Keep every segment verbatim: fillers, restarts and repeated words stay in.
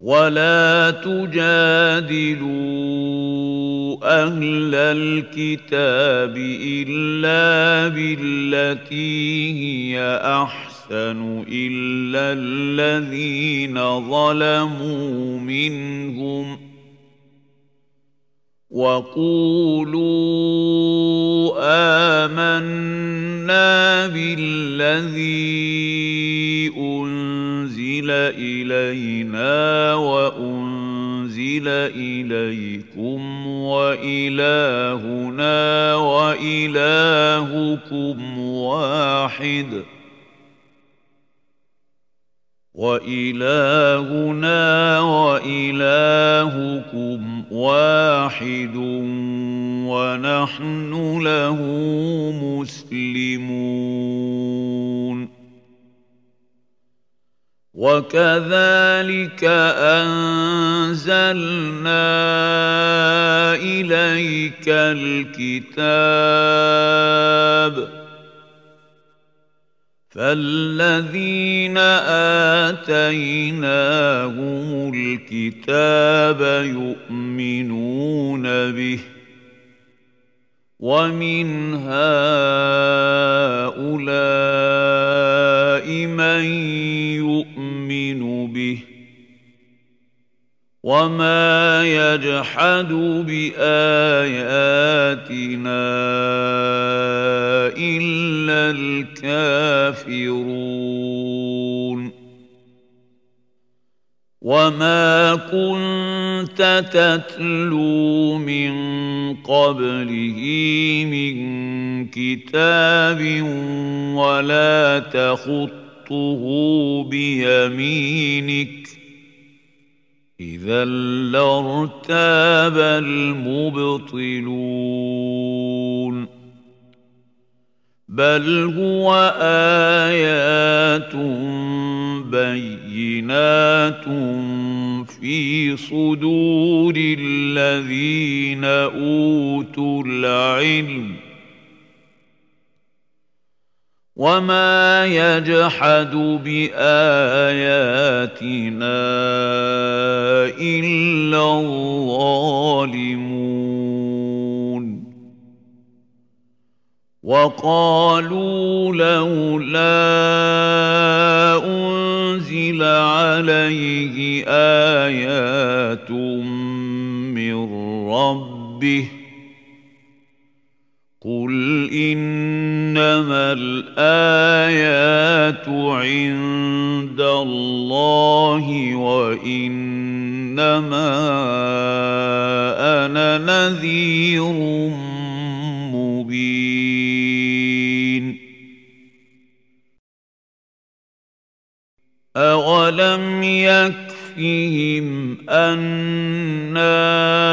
ولا تجادلوا أهل الكتاب إلا بالتي هي أحسن إلا الذين ظلموا منهم وقولوا آمنا بالذي أنزل إلينا وأنزل إليكم وإلهنا وإلهكم واحد وإلهنا وإلهكم واحد ونحن له مسلمون وكذلك أنزلنا إليك الكتاب فالذين آتيناهم الكتاب يؤمنون به ومن هؤلاء من يؤمن به وما يجحد بآياتنا إلا الكافرون وما كنت تتلو من قبله من كتاب ولا تخطه بيمينك إذا لارتاب المبطلون بل هو آيات بينات في صدور الذين أوتوا العلم وما يجحد بآياتنا إلا الظالمون وقالوا لولا أنزل عليه آيات من ربه قل إنما الآيات عند الله وإنما أنا نذير مبين أولم يكفهم أنا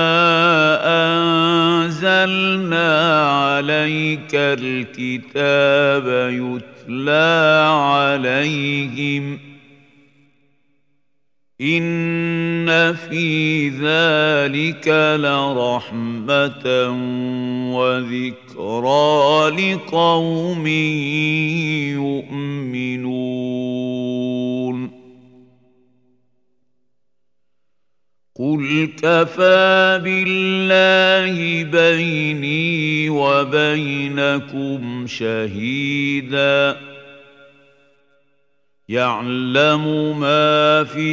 أنزلنا عليك الكتاب يتلى عليهم إن في ذلك لرحمة وذكرى لقوم يؤمنون قل كفى بالله بيني وبينكم شهيدا يعلم ما في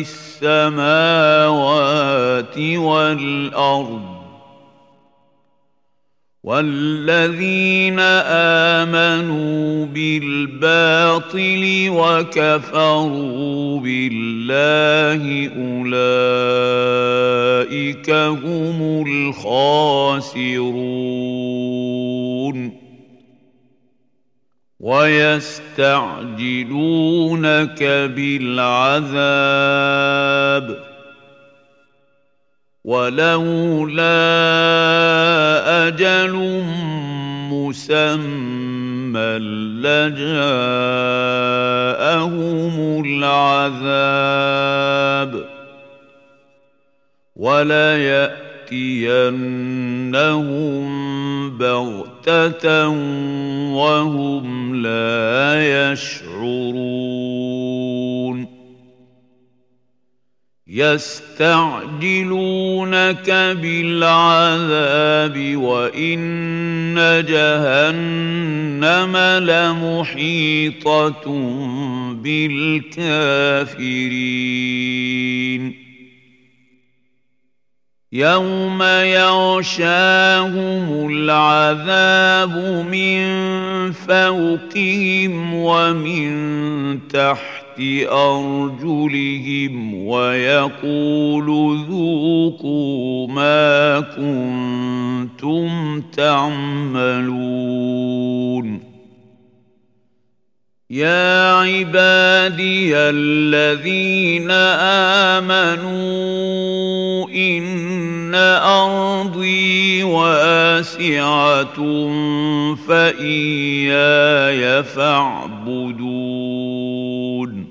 السماوات والأرض والذين آمنوا بالباطل وكفروا بالله أولئك هم الخاسرون ويستعجلونك بالعذاب ولولا أجل مسمى لجاءهم العذاب وليأتينهم بغتة وهم لا يشعرون يستعجلونك بالعذاب وإن جهنم لمحيطة بالكافرين يوم يغشاهم العذاب من فوقهم ومن تحت أرجلهم ويقول ذوقوا ما كنتم تعملون يا عبادي الذين آمنوا إن أرضي واسعة فإياي فاعبدون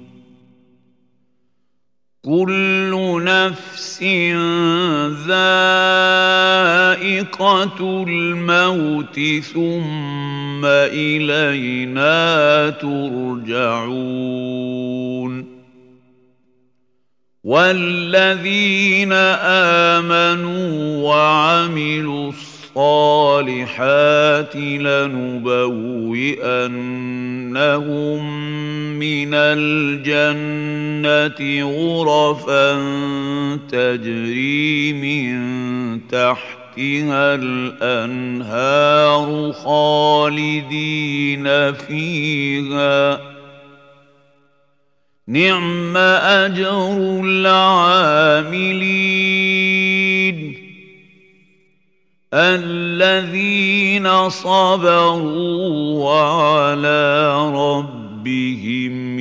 كل نفس ذائقة الموت ثم إلينا ترجعون والذين آمنوا وعملوا الصالحات لنبوئنهم من الجنة غرفا تجري من تحتها الأنهار خالدين فيها نعم أجر العاملين الذين صبروا وعلى ربهم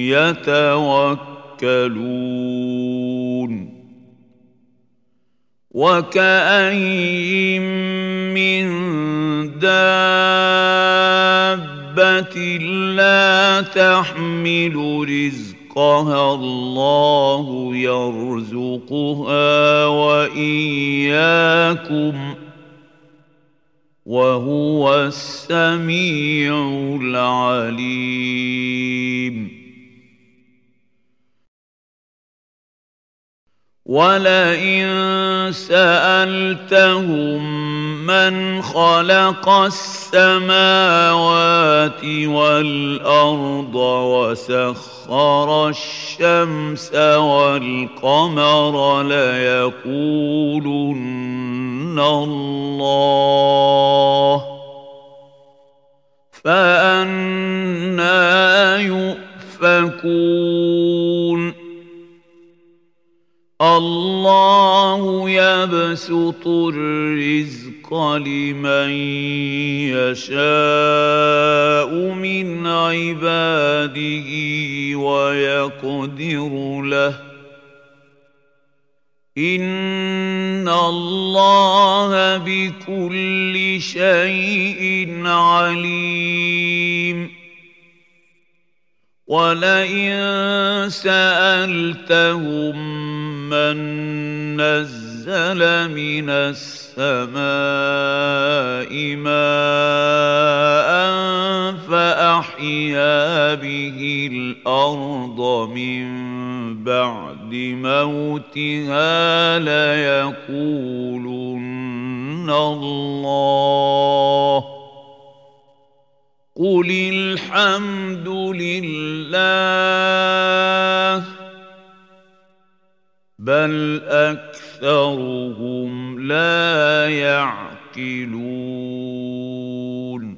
يتوكلون وكأين من دابة لا تحمل رزقها الله يرزقها وإياكم وهو السميع العليم ولئن سألتهم من خلق السماوات والأرض وسخر الشمس والقمر ليقولن الله فأنى يؤفكون الله يبسط الرزق لمن يشاء من عباده ويقدر له إن الله بكل شيء عليم ولئن سألتهم من نزل من السماء ماء فأحيا به الأرض من بعد موتها ليقولن الله قل الحمد لله بل أكثرهم لا يعقلون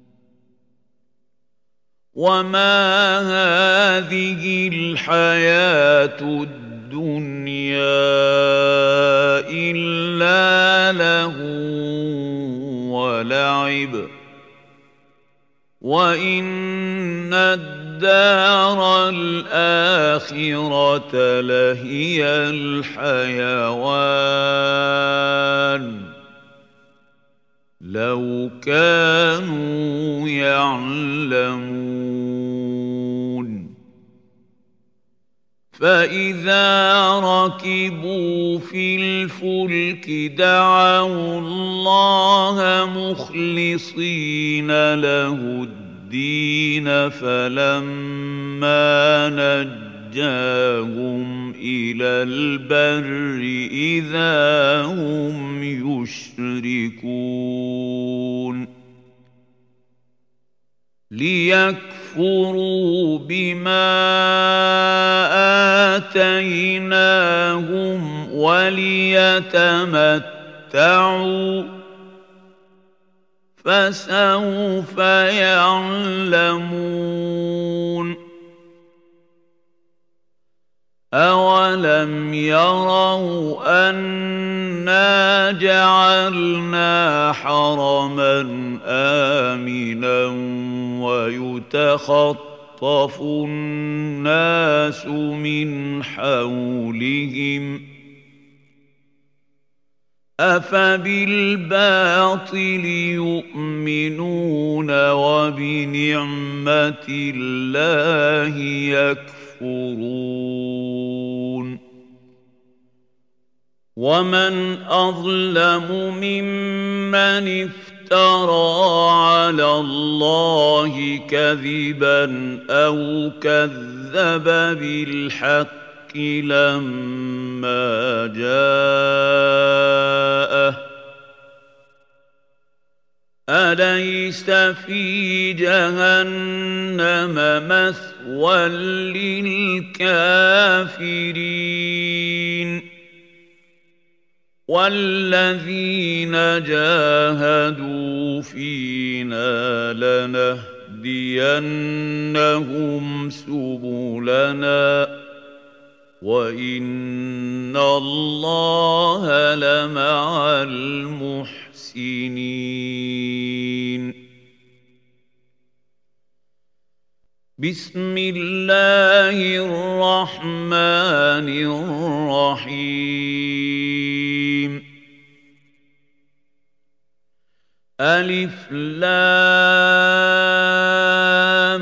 وما هذه الحياة الدنيا إلا لهو ولعب وإن الدار الآخرة لهي الحيوان لو كانوا يعلمون فإذا ركبوا في الفلك دعوا الله مخلصين له الدين فلما نجاهم نجاهم إلى البر إذا هم يشركون ليكفروا بما آتيناهم وليتمتعوا فسوف يعلمون أولم يروا أنا جعلنا حرما آمنا ويتخطف الناس من حولهم أفبالباطل يؤمنون وبنعمة الله يكفرون ومن أظلم ممن افترى على الله كذبا أو كذب بالحق لما جاءه أليس في جهنم مثوى للكافرين والذين جاهدوا فينا لنهدينهم سبلنا وإن الله لمع المحسنين بسم الله الرحمن الرحيم ألف لام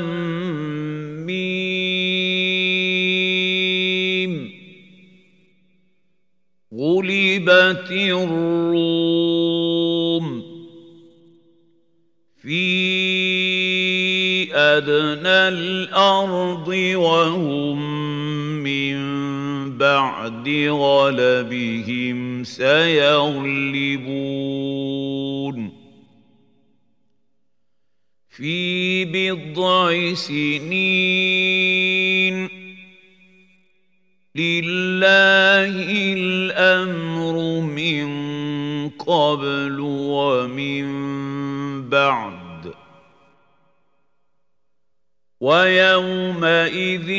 ميم غلبت الروم في أدنى الأرض وهم من بعد غلبهم سيغلبون في بضع سنين لله الأمر من قبل ومن بعد ويومئذ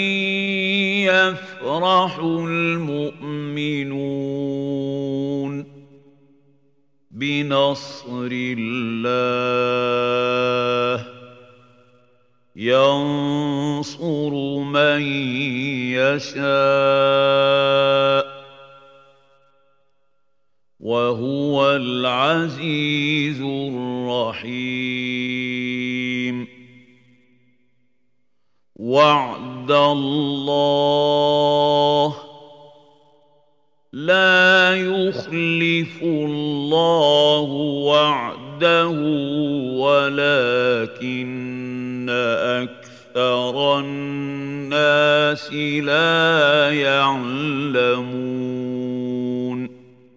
يفرح المؤمنون بنصر الله ينصر من يشاء وهو العزيز الرحيم وعد الله لا يخلف الله وعده ولكن أكثر الناس لا يعلمون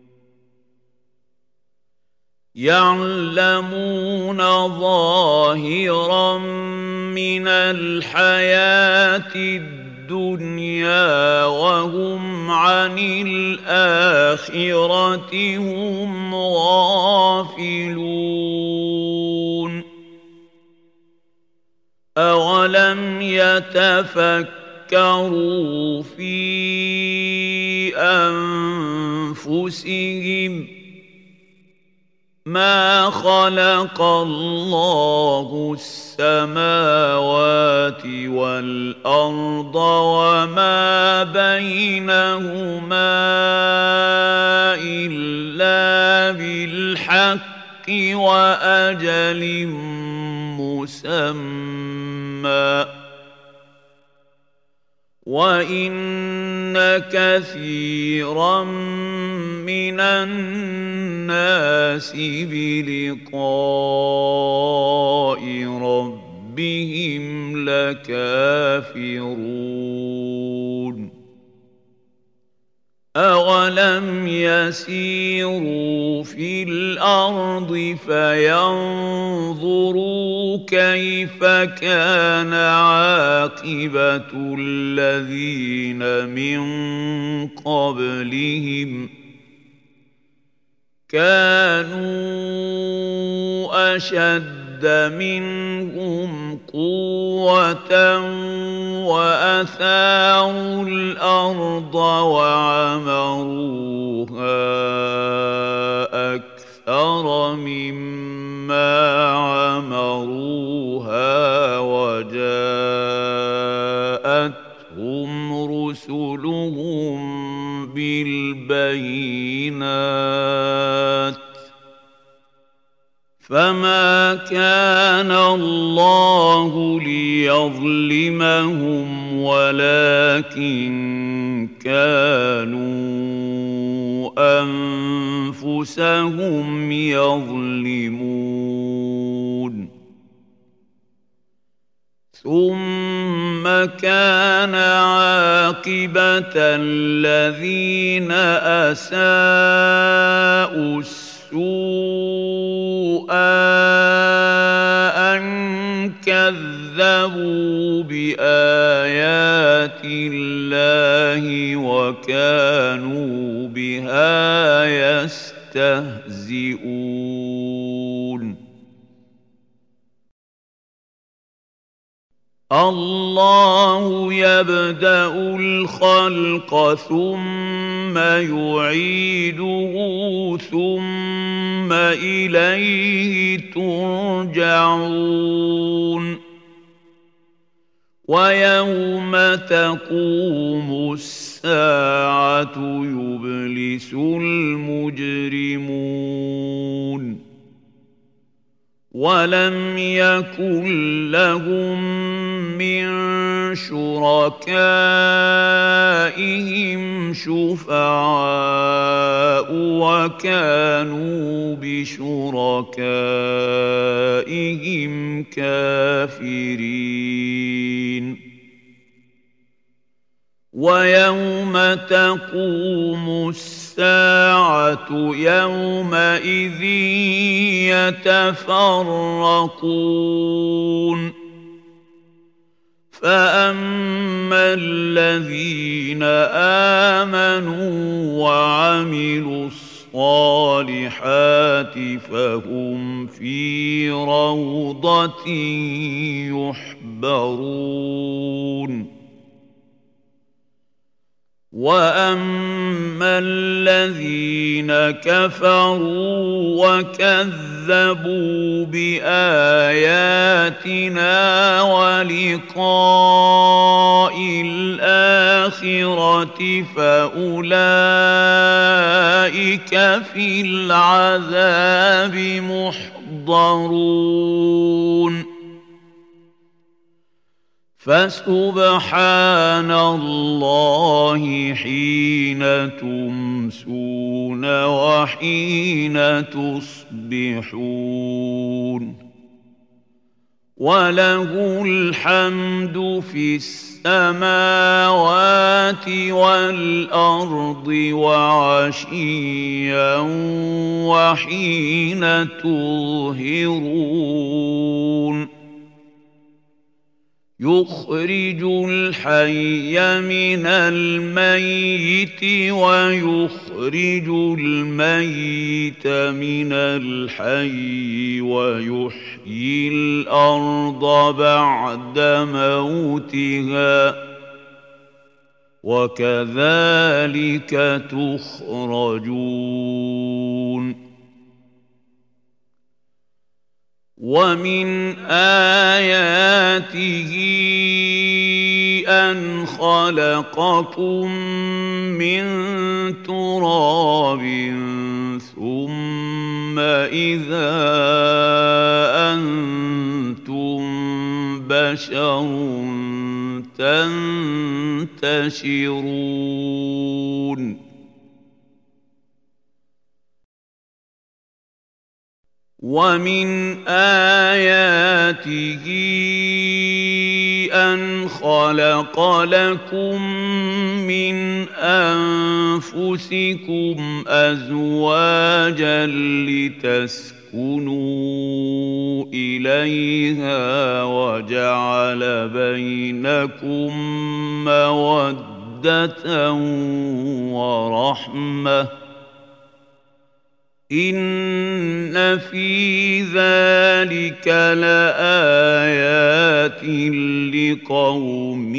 يعلمون ظاهرا من الحياة الدنيا وهم عن الآخرة هم غافلون أولم يتفكروا في أنفسهم ما خلق الله السماوات والأرض وما بينهما إلا بالحق وأجل مسمى وَإِنَّ كَثِيرًا مِنَ النَّاسِ بِلِقَاءِ رَبِّهِمْ لَكَافِرُونَ أَوَلَمْ يَسِيرُوا فِي الْأَرْضِ فَيَنظُرُوا كَيْفَ كَانَ عَاقِبَةُ الَّذِينَ مِن قَبْلِهِمْ ۚ كَانُوا أَشَدَّ مِنْهُمْ قُوَّةً وَأَثَارُوا الْأَرْضَ وَعَمَرُوهَا أَكْثَرَ مِمَّا عَمَرُوهَا وَجَاءَتْهُمْ رُسُلُهُم بِالْبَيِّنَاتِ ۖ فَمَا كَانَ اللَّهُ لِيَظْلِمَهُمْ وَلَٰكِن كَانُوا أَنفُسَهُمْ يَظْلِمُونَ ثُمَّ كَانَ عَاقِبَةَ الَّذِينَ أَسَاءُوا السُّوءَ أَن كَذَّبُوا بِآيَاتِ اللَّهِ وَكَانُوا بِهَا يَسْتَهْزِئُونَ اللَّهُ يَبْدَأُ الْخَلْقَ ثُمَّ يُعِيدُهُ ثُمَّ إِلَيْهِ تُرْجَعُونَ وَيَوْمَ تَقُومُ السَّاعَةُ يُبْلِسُ الْمُجْرِمُونَ وَلَمْ يَكُن لَّهُم مِّن شُرَكَائِهِمْ شُفَعَاءُ وَكَانُوا بِشُرَكَائِهِمْ كَافِرِينَ وَيَوْمَ تَقُومُ السَّاعَةُ يَوْمَئِذٍ يَتَفَرَّقُونَ فَأَمَّا الَّذِينَ آمَنُوا وَعَمِلُوا الصَّالِحَاتِ فَهُمْ فِي رَوْضَةٍ يُحْبَرُونَ وَأَمَّا الَّذِينَ كَفَرُوا وَكَذَّبُوا بِآيَاتِنَا وَلِقَاءِ الْآخِرَةِ فَأُولَٰئِكَ فِي الْعَذَابِ مُحْضَرُونَ فَسُبْحَانَ اللَّهِ حِينَ تُمْسُونَ وَحِينَ تُصْبِحُونَ وَلَهُ الْحَمْدُ فِي السَّمَاوَاتِ وَالْأَرْضِ وَعَشِيًّا وَحِينَ تُظْهِرُونَ يُخْرِجُ الْحَيَّ مِنَ الْمَيِّتِ وَيُخْرِجُ الْمَيِّتَ مِنَ الْحَيِّ وَيُحْيِي الْأَرْضَ بَعْدَ مَوْتِهَا وَكَذَلِكَ تُخْرَجُونَ وَمِنْ آيَاتِهِ أَنْ خَلَقَكُم مِّن تُرَابٍ ثُمَّ إِذَا أَنتُم بَشَرٌ تَنتَشِرُونَ وَمِنْ آيَاتِهِ أَن أَمَّن خَلَقَ لَكُم مِّنْ أَنفُسِكُمْ أَزْوَاجًا لِّتَسْكُنُوا إِلَيْهَا وَجَعَلَ بَيْنَكُم مَّوَدَّةً وَرَحْمَةً ۚ إِنَّ فِي ذَلِكَ لَآيَاتٍ لِّقَوْمٍ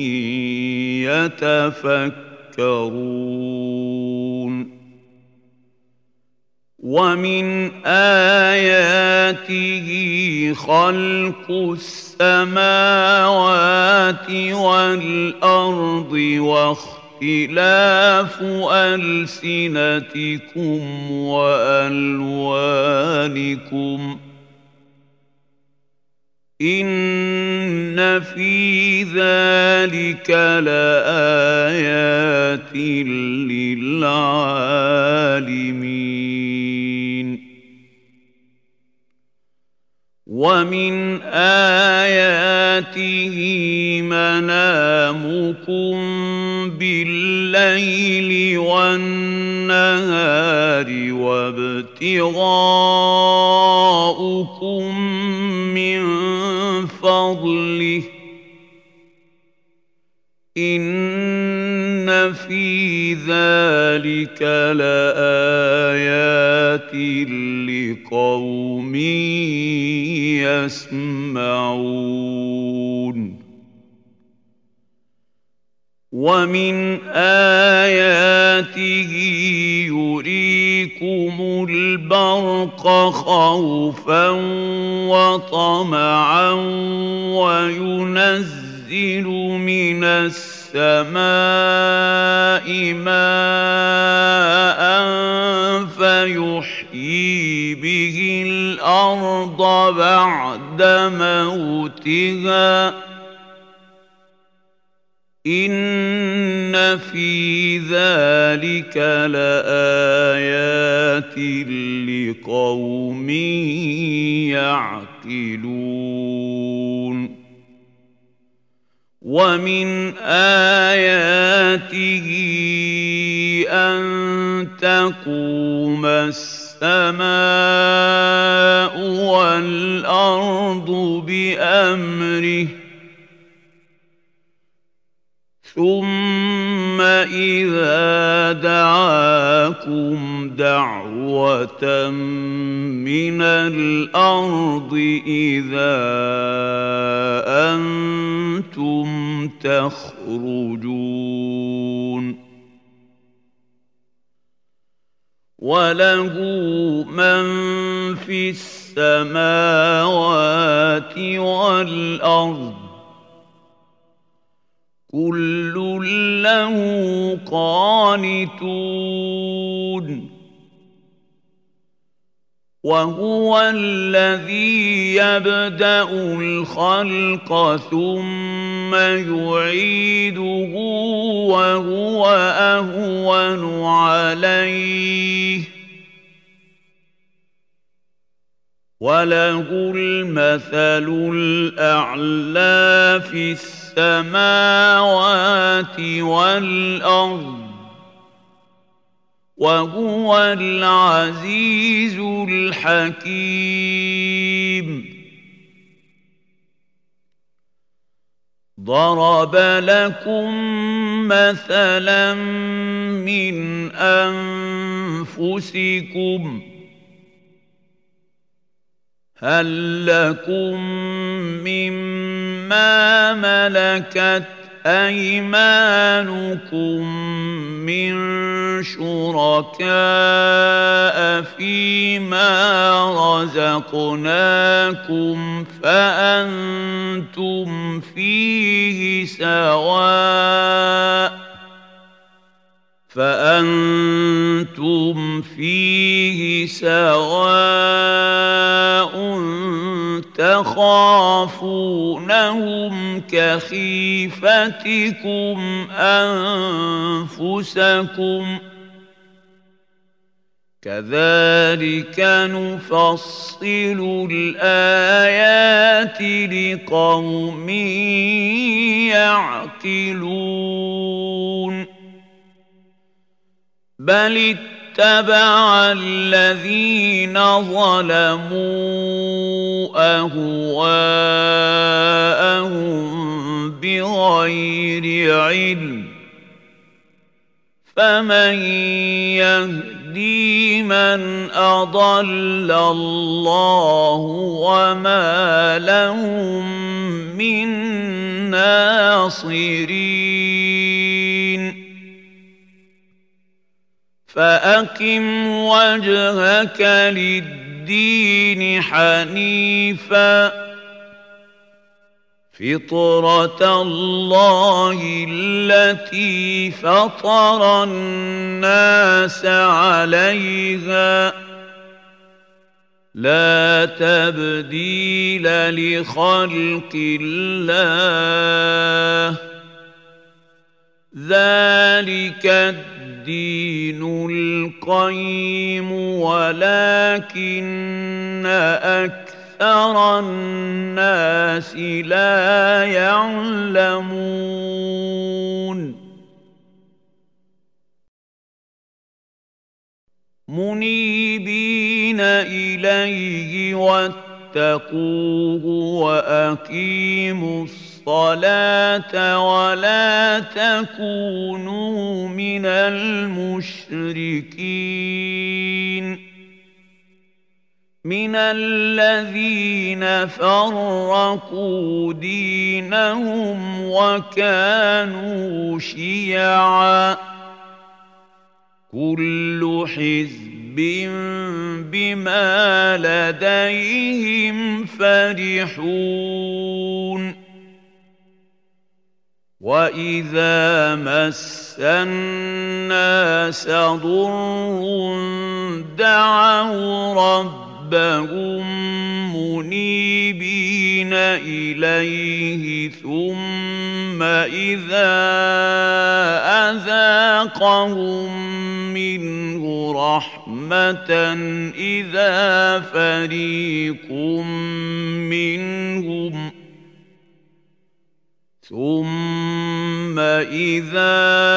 يَتَفَكَّرُونَ وَمِنْ آيَاتِهِ خَلْقُ السَّمَاوَاتِ وَالْأَرْضِ وَاخْتِلَافُ أَلْسِنَتِكُمْ وَأَلْوَانِكُمْ ۚ إِنَّ فِي ذَلِكَ لَآيَاتٍ لِّلْعَالِمِينَ وَمِنْ آيَاتِهِ مَنَامُكُم بِاللَّيْلِ وَالنَّهَارِ وَابْتِغَاؤُكُم مِّن فَضْلِهِ ۚ إِنَّ فِي ذَلِكَ لَآيَاتٍ لِّقَوْمٍ يَسْمَعُونَ وَمِنْ آيَاتِهِ يُرِيكُمُ الْبَرْقَ خَوْفًا وَطَمَعًا وَيُنَزِّلُ مِنَ السَّمَاءِ مَاءً فَيُحْيِي بِهِ الْأَرْضَ بَعْدَ مَوْتِهَا ۚ إِنَّ فِي ذَلِكَ لَآيَاتٍ لِّقَوْمٍ يَعْقِلُونَ وَمِنْ آيَاتِهِ أَن تَقُومَ السَّمَاءُ وَالْأَرْضُ بِأَمْرِهِ ثُمَّ إِذَا دَعَاكُمْ دَعْوَةً مِّنَ الْأَرْضِ إِذَا أَنتُمْ تَخْرُجُونَ وَلَهُ مَن فِي السَّمَاوَاتِ وَالْأَرْضِ كُلٌّ لَّهُ قَانِتُونَ وَهُوَ الَّذِي يَبْدَأُ الْخَلْقَ ثُمَّ يُعِيدُهُ وَهُوَ أَهْوَنُ عَلَيْهِ ۖ وَلَهُ الْمَثَلُ الْأَعْلَىٰ فِي السَّمَاوَاتِ وَالْأَرْضِ ۖ وَهُوَ الْعَزِيزُ الْحَكِيمُ ضَرَبَ لَكُم مَّثَلًا مِّنْ أَنفُسِكُمْ ۖ هَل لَّكُم مِّمَّا مَلَكَتْ أَيْمَانُكُم مِّن شُرَكَاءَ فِيمَا رَزَقْنَاكُمْ فَأَنتُمْ فِيهِ سَوَاءٌ فأنتم فيه سواء تخافونهم كخيفتكم أنفسكم كذلك نفصل الآيات لقوم يعقلون بل اتبع الذين ظلموا أهواءهم بغير علم فمن يهدي من أضل الله وما لهم من ناصرين فأقم وجهك للدين حنيفاً فطرة الله التي فطر الناس عليها لا تبديل لخلق الله ذلك الدين القيم ولكن أكثر أكثر الناس لا يعلمون منيبين إليه واتقوه وأقيموا الصلاة ولا تكونوا من المشركين من الذين فرقوا دينهم وكانوا شيعا كل حزب بما لديهم فرحون وإذا مس الناس ضر دعوا ربهم ربهم منيبين إليه ثم إذا أذاقهم منه رحمة إذا فريق منهم ثم إذا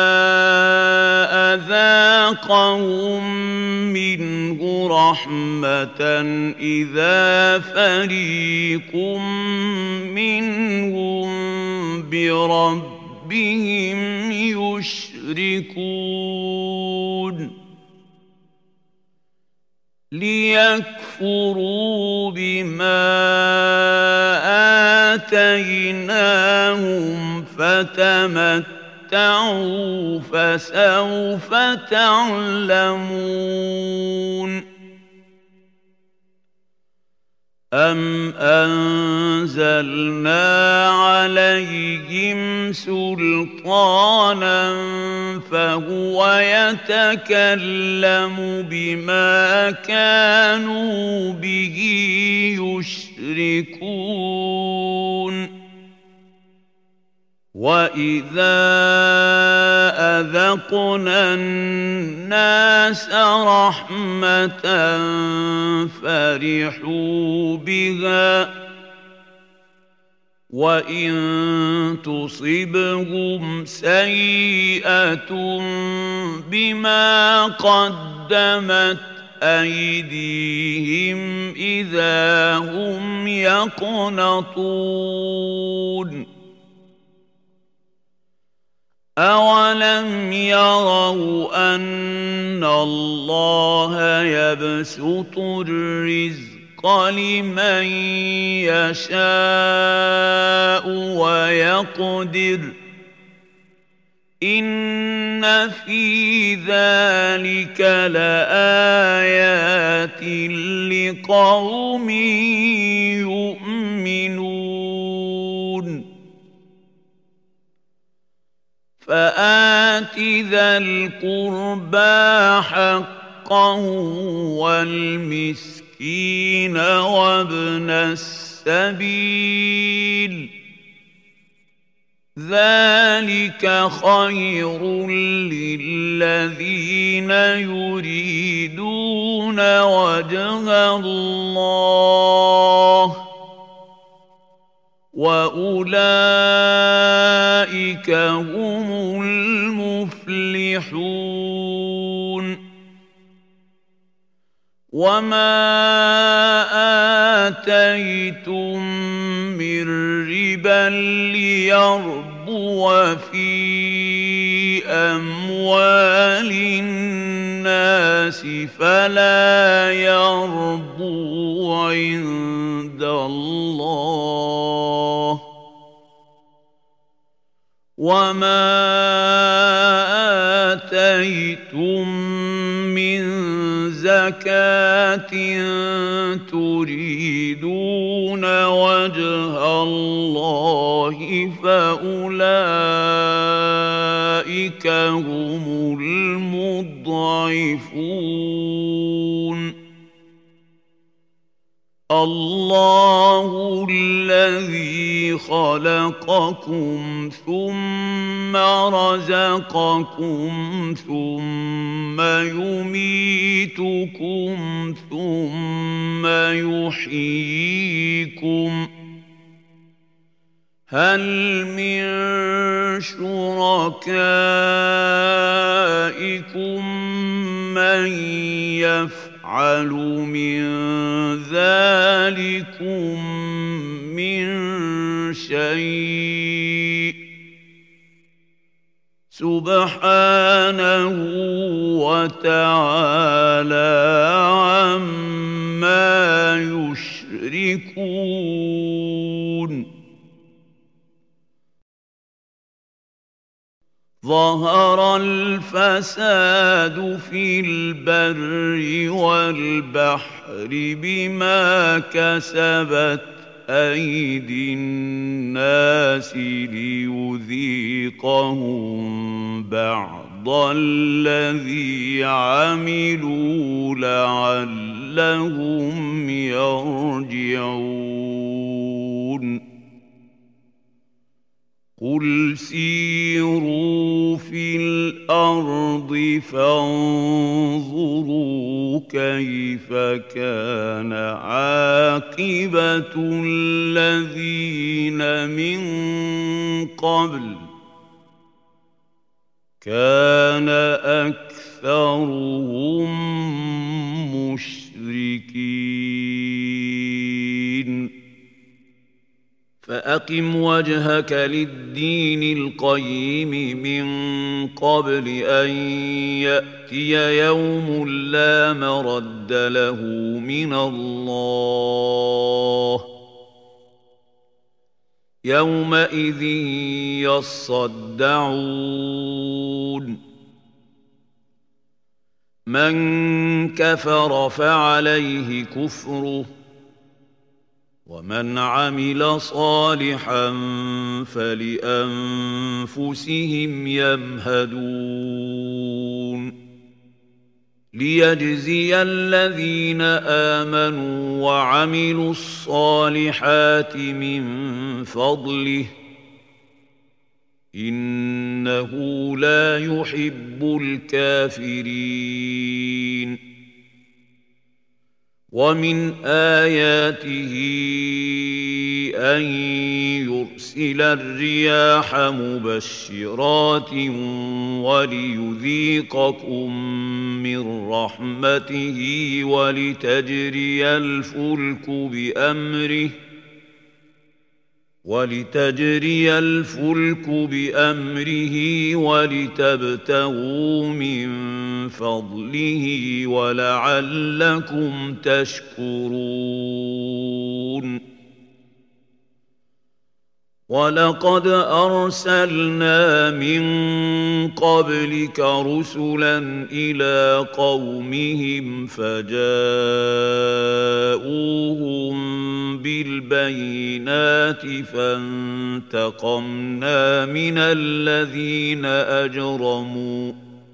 أذاقهم منه رحمة إذا فريق منهم بربهم يشركون ليكفروا بما آتيناهم فتمتعوا فسوف تعلمون أم أنزلنا عليهم سلطانا فهو يتكلم بما كانوا به يشركون وإذا أذقنا الناس رحمة فرحوا بها وإن تصبهم سيئة بما قدمت أيديهم إذا هم يقنطون أَوَلَمْ يَرَوْا أَنَّ اللَّهَ يَبْسُطُ الرِّزْقَ لِمَن يَشَاءُ وَيَقْدِرُ إِنَّ فِي ذَلِكَ لَآيَاتٍ لِقَوْمٍ يُؤْمِنُونَ فآت ذا القربى حقه والمسكين وابن السبيل ذلك خير للذين يريدون وجه الله وأولئك هم المفلحون وما آتيتم من ربا ليربو في أموال الناس فلا يربو عند الله وما آتيتم من زكاة تريدون وجه الله فأولئك هم المضعفون الله الذي خلقكم ثم رزقكم ثم يميتكم ثم يحييكم هل من شركائكم من يفعل من ذلكم من شيء سبحانه وتعالى عما يشركون ظهر الفساد في البر والبحر بما كسبت أيدي الناس ليذيقهم بعض الذي عملوا لعلهم يرجعون قل سيروا في الأرض فانظروا كيف كان عاقبة الذين من قبل كان أكثرهم مشركين فأقم وجهك للدين القيم من قبل أن يأتي يوم لا مرد له من الله يومئذ يصدعون من كفر فعليه كفره ومن عمل صالحا فلأنفسهم يمهدون ليجزي الذين آمنوا وعملوا الصالحات من فضله إنه لا يحب الكافرين ومن آياته أن يرسل الرياح مبشرات وليذيقكم من رحمته ولتجري الفلك بأمره ولتجري الفلك بأمره ولتبتغوا من فضله ولعلكم تشكرون ولقد أرسلنا من قبلك رسلا إلى قومهم فجاءوهم بالبينات فانتقمنا من الذين أجرموا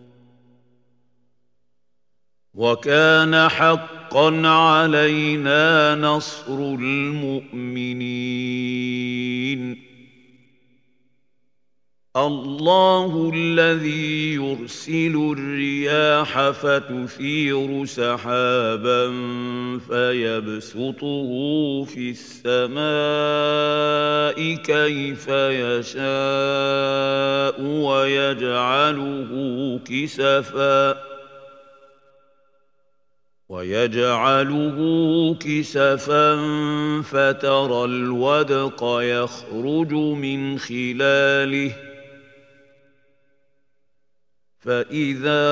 وكان حقا علينا نصر المؤمنين الله الذي يرسل الرياح فتثير سحابا فيبسطه في السماء كيف يشاء ويجعله كسفا ويجعله كسفا فترى الودق يخرج من خلاله فإذا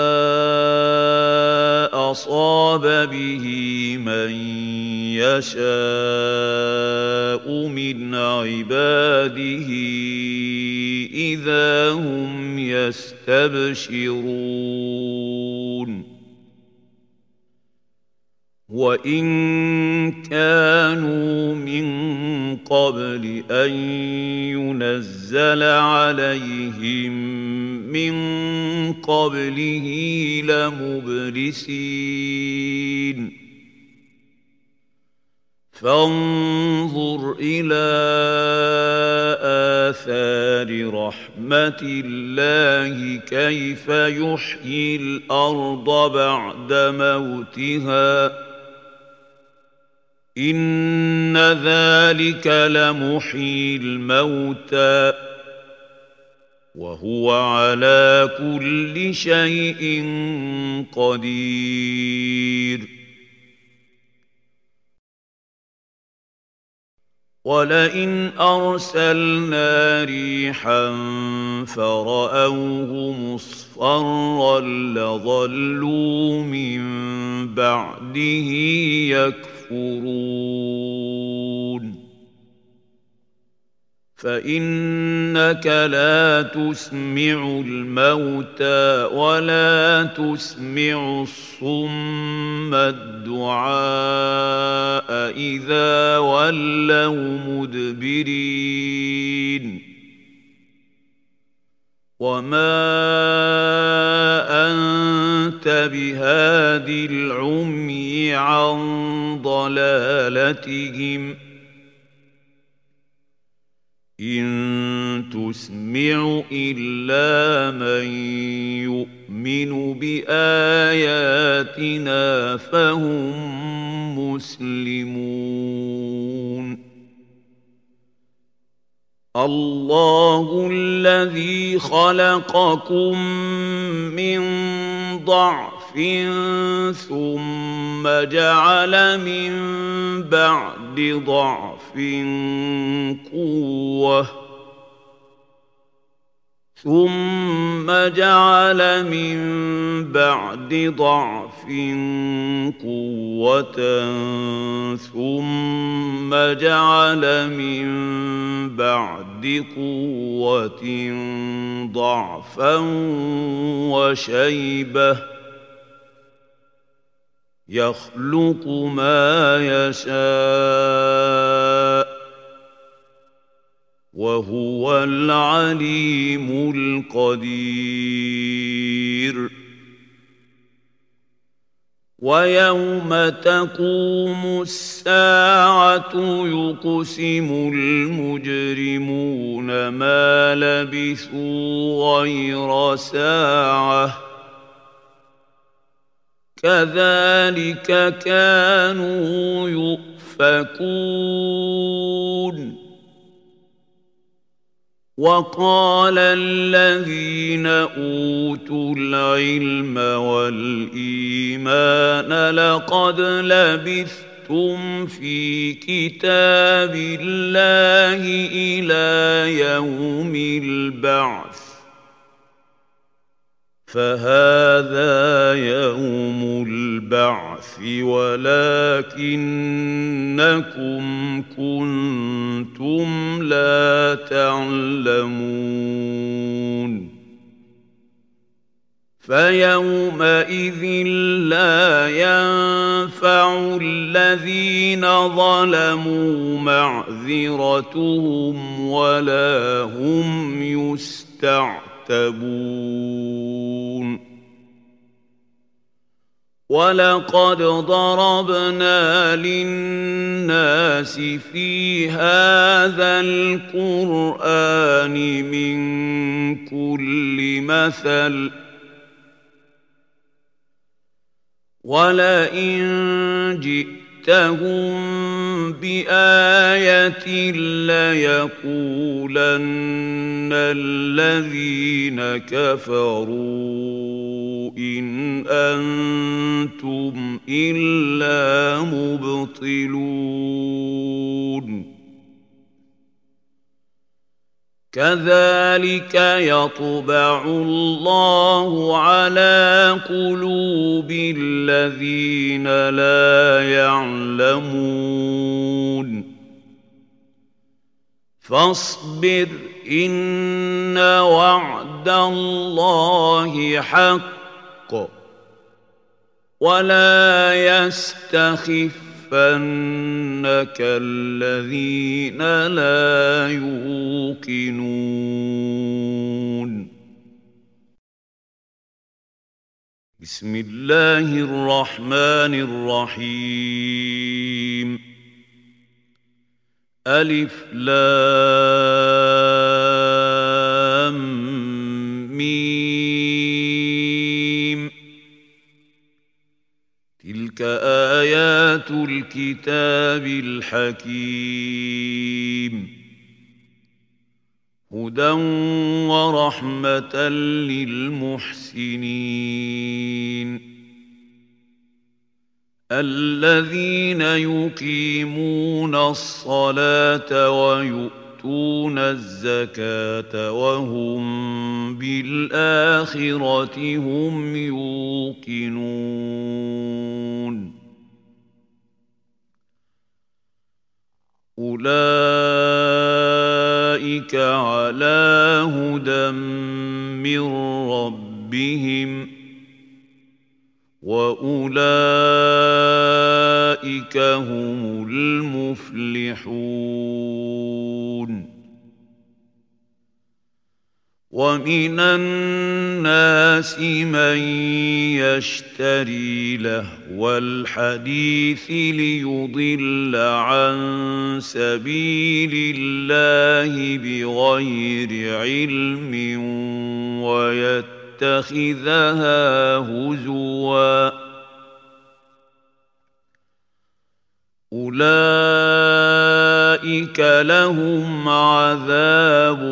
أصاب به من يشاء من عباده إذا هم يستبشرون وإن كانوا من قبل أن ينزل عليهم من قبله لمبلسين فانظر إلى آثار رحمة الله كيف يحيي الأرض بعد موتها إن ذلك لمحيي الموتى وهو على كل شيء قدير ولئن أرسلنا ريحا فرأوه مصفرا لظلوا من بعده يكفرون فإنك لا تسمع الموتى ولا تسمع الصم الدعاء إذا ولوا مدبرين وما أنت بهاد العمي عن ضلالتهم إن تسمع إلا من يؤمن بآياتنا فهم مسلمون الله الذي خلقكم من ضعف ثم جعل من بعد ضعف قوة ثم جعل من بعد ضعف قوة ثم جعل من بعد قوة ضعفا وشيبة يخلق ما يشاء وهو العليم القدير ويوم تقوم الساعة يقسم المجرمون ما لبثوا غير ساعة كذلك كانوا يؤفكون وقال الذين أوتوا العلم والإيمان لقد لبثتم في كتاب الله إلى يوم البعث فهذا يوم البعث ولكنكم كنتم لا تعلمون فيومئذ لا ينفع الذين ظلموا معذرتهم ولا هم يستعتبون وَلَقَدْ ضَرَبْنَا لِلنَّاسِ فِي هَٰذَا الْقُرْآنِ مِن كُلِّ مَثَلٍ ۚ وَلَئِن جِئْتَهُم بِآيَةٍ لَّيَقُولَنَّ الَّذِينَ كَفَرُوا إِنْ أَنتُمْ إِلَّا مُبْطِلُونَ كَذَٰلِكَ يَطْبَعُ اللَّهُ عَلَىٰ قُلُوبِ الَّذِينَ لَا يَعْلَمُونَ فَاصْبِرْ إِنَّ وَعْدَ اللَّهِ حَقٌّ وَلَا يَسْتَخِفَّنَّكَ الَّذِينَ لَا يُوقِنُونَ بسم الله الرحمن الرحيم ألف لام ميم تلك آيات الكتاب الحكيم هدى ورحمة للمحسنين الذين يقيمون الصلاة ويؤتون الزكاة وهم بالآخرة هم يوقنون أولئك على هدى من ربهم وَأُولَٰئِكَ هُمُ الْمُفْلِحُونَ وَمِنَ النَّاسِ مَن يَشْتَرِي لَهْوَ الْحَدِيثِ لِيُضِلَّ عَن سَبِيلِ اللَّهِ بِغَيْرِ عِلْمٍ وَيَتَّخِذَهَا هُزُوًا أُولَٰئِكَ لَهُمْ عَذَابٌ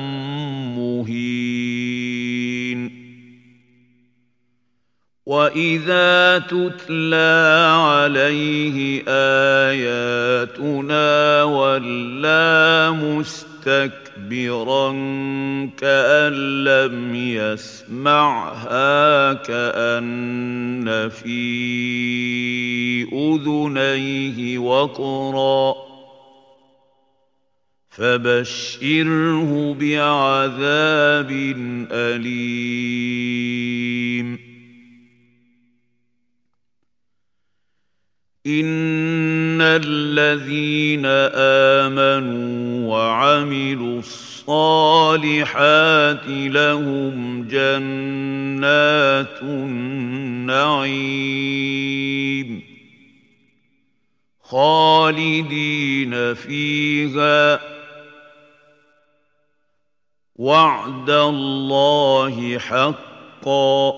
مُّهِينٌ وَإِذَا تُتْلَىٰ عَلَيْهِ آيَاتُنَا وَلَّىٰ مُسْتَكْبِرًا كَأَن لَّمْ يَسْمَعْهَا كَأَنَّ فِي أُذُنَيْهِ وَقْرًا فَبَشِّرْهُ بِعَذَابٍ أَلِيمٍ إِنَّ الَّذِينَ آمَنُوا وَعَمِلُوا الصَّالِحَاتِ لَهُمْ جَنَّاتُ النَّعِيمِ خَالِدِينَ فِيهَا وَعْدَ اللَّهِ حَقًّا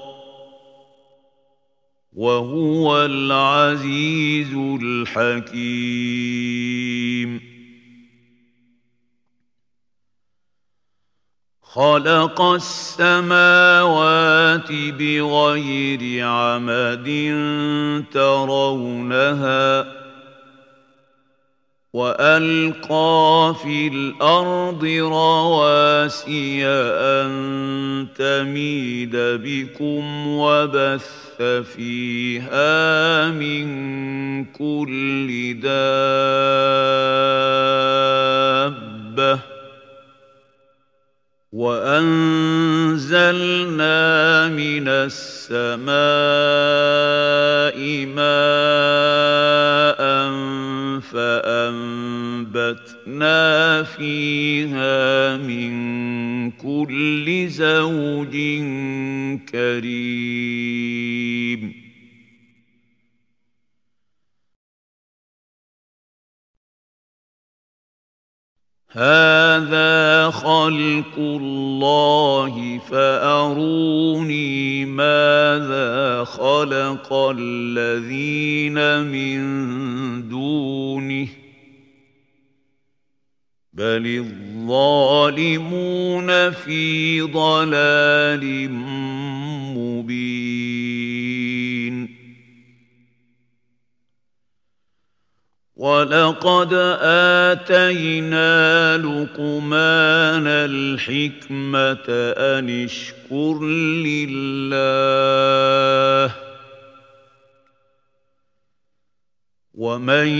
وَهُوَ الْعَزِيزُ الْحَكِيمُ خَلَقَ السَّمَاوَاتِ بِغَيْرِ عَمَدٍ تَرَوْنَهَا وَأَلْقَىٰ فِي الْأَرْضِ رَوَاسِيَ أَن تَمِيدَ بِكُمْ وَبَثَّ فِيهَا مِن كُلِّ دَابَّةٍ وَأَنزَلْنَا مِنَ السَّمَاءِ مَاءً فَأَنبَتْنَا فِيهَا مِن كُلِّ زَوْجٍ كَرِيمٍ هذا خلق الله فأروني ماذا خلق الذين من دونه بل الظالمون في ضلال مبين ولقد آتينا لقمان الحكمة أن اشكر لله ومن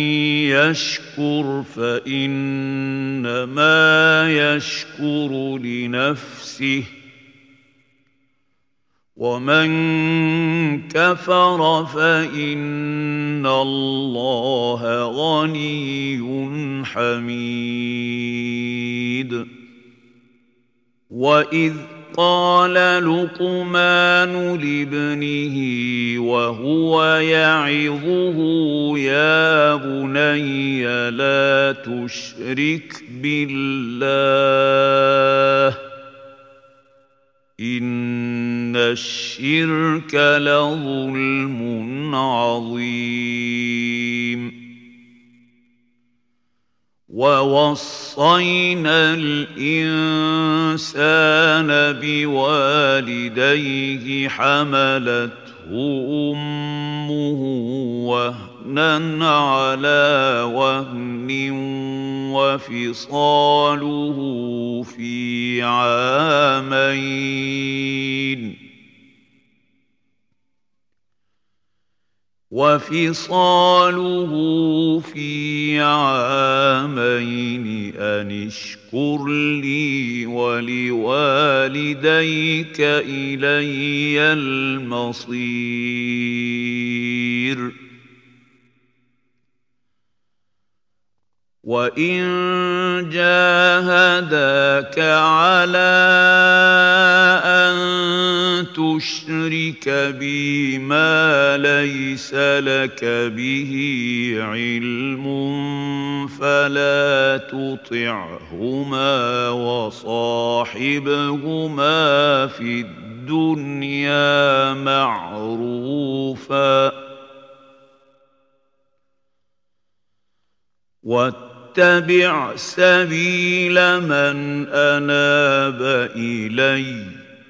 يشكر فإنما يشكر لنفسه ومن كفر فإن الله غني حميد وإذ قال لقمان لابنه وهو يعظه يا بني لا تشرك بالله إن الشرك لظلم عظيم ووصينا الإنسان بوالديه حملته أمه وهنا على وهن وفصاله في عامين وفصاله في عامين أن اشكر لي ولوالديك إلي المصير وإن جاهداك على أن تشرك بي ما ليس لك به علم فلا تطعهما وصاحبهما في الدنيا معروفا واتبع سبيل من أناب إليّ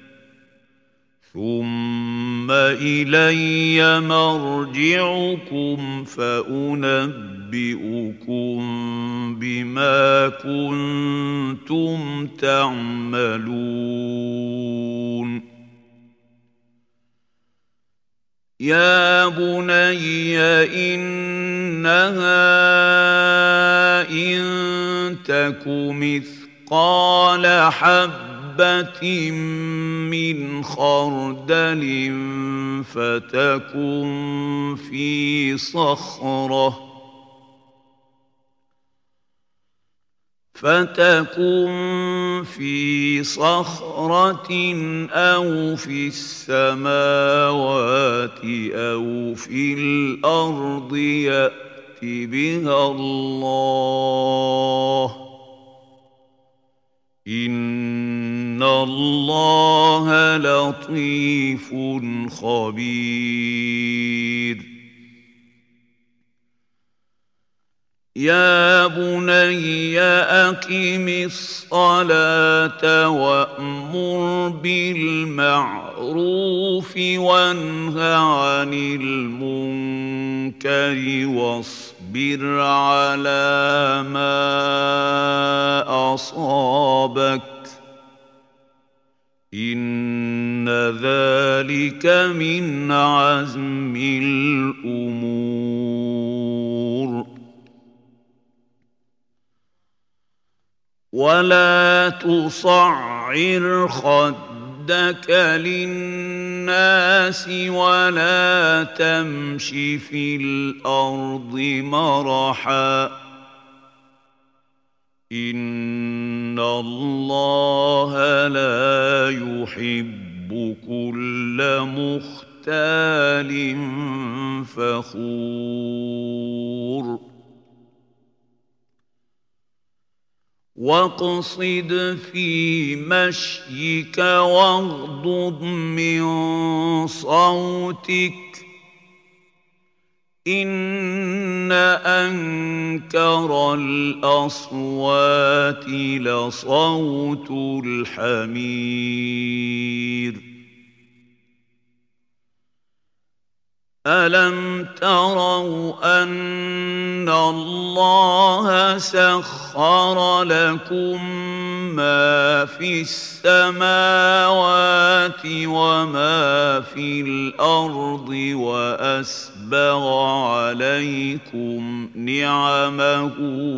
ثم إلي مرجعكم فأنبئكم بما كنتم تعملون يا بني إنها إن تك مثقال حبة من خردل فتكن في صخرة فتكن في صخرة أو في السماوات أو في الأرض يأت بها الله إن الله لطيف خبير يا بني أقم الصلاة وأمر بالمعروف وانه عن المنكر واصبر على ما أصابك إن ذلك من عزم الأمور ولا تصعر خدك للناس ولا تمش في الأرض مرحا إن الله لا يحب كل مختال فخور واقصد في مشيك واغضض من صوتك إن أنكر الأصوات لصوت الحمير ألم تروا أن الله سخر لكم ما في السماوات وما في الأرض وأسبغ عليكم نعمه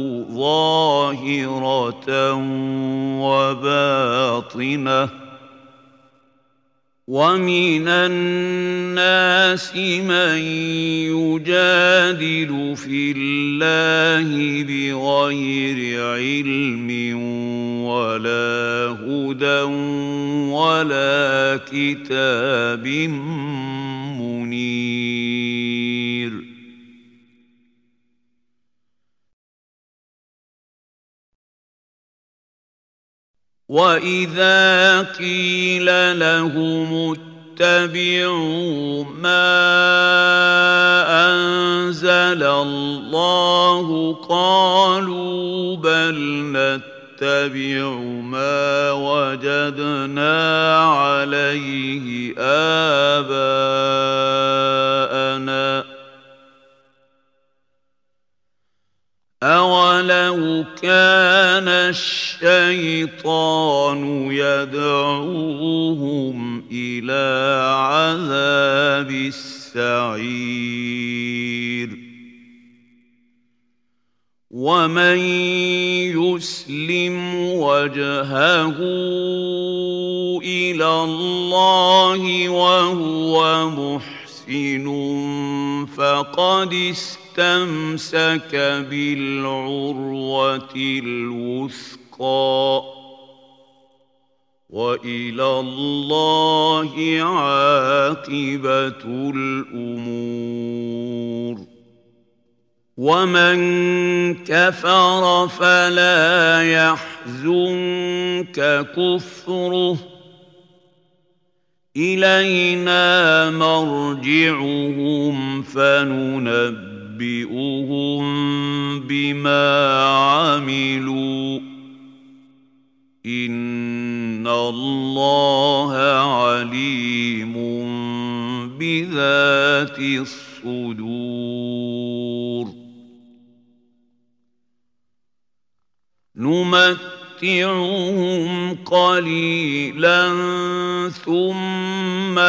ظاهرة وباطنة ومن الناس من يجادل في الله بغير علم ولا هدى ولا كتاب منير وإذا قيل لهم اتبعوا ما أنزل الله قالوا بل نتبع ما وجدنا عليه آباءنا أولو كان الشيطان يدعوهم إلى عذاب السعير ومن يسلم وجهه إلى الله وهو محسن فقد استمسك بالعروة الوثقى وإلى الله عاقبة الأمور ومن كفر فلا يحزنك كفره إلينا مرجعهم فننبئهم بما عملوا إن الله عليم بذات الصدور نمتعهم قليلا ثم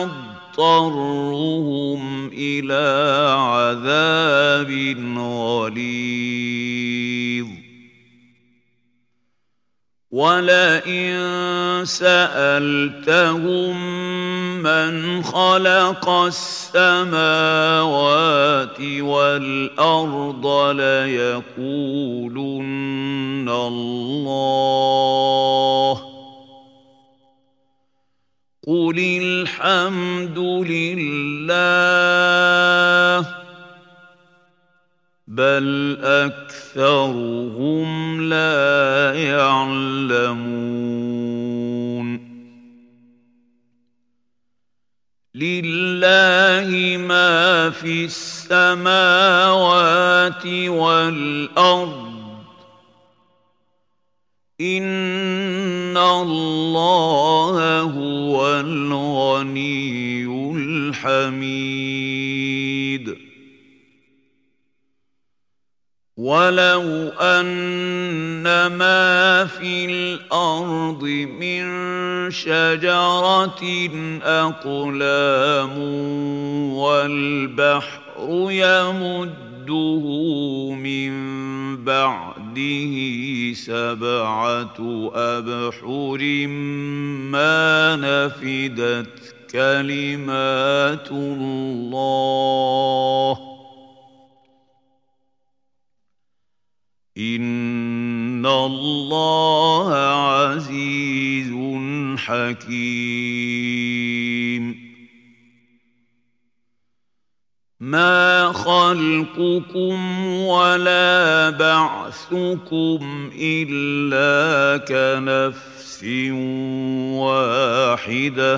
نضطرهم إلى عذاب غليظ ولئن سألتهم من خلق السماوات والأرض ليقولن الله قل الحمد لله بل أكثرهم لا يعلمون لله ما في السماوات والأرض إن الله هو الغني الحميد ولو أن ما في الأرض من شجرة أقلام والبحر يمده من بعده سبعة أبحر ما نفدت كلمات الله إن الله عزيز حكيم ما خلقكم ولا بعثكم إلا كنفس واحدة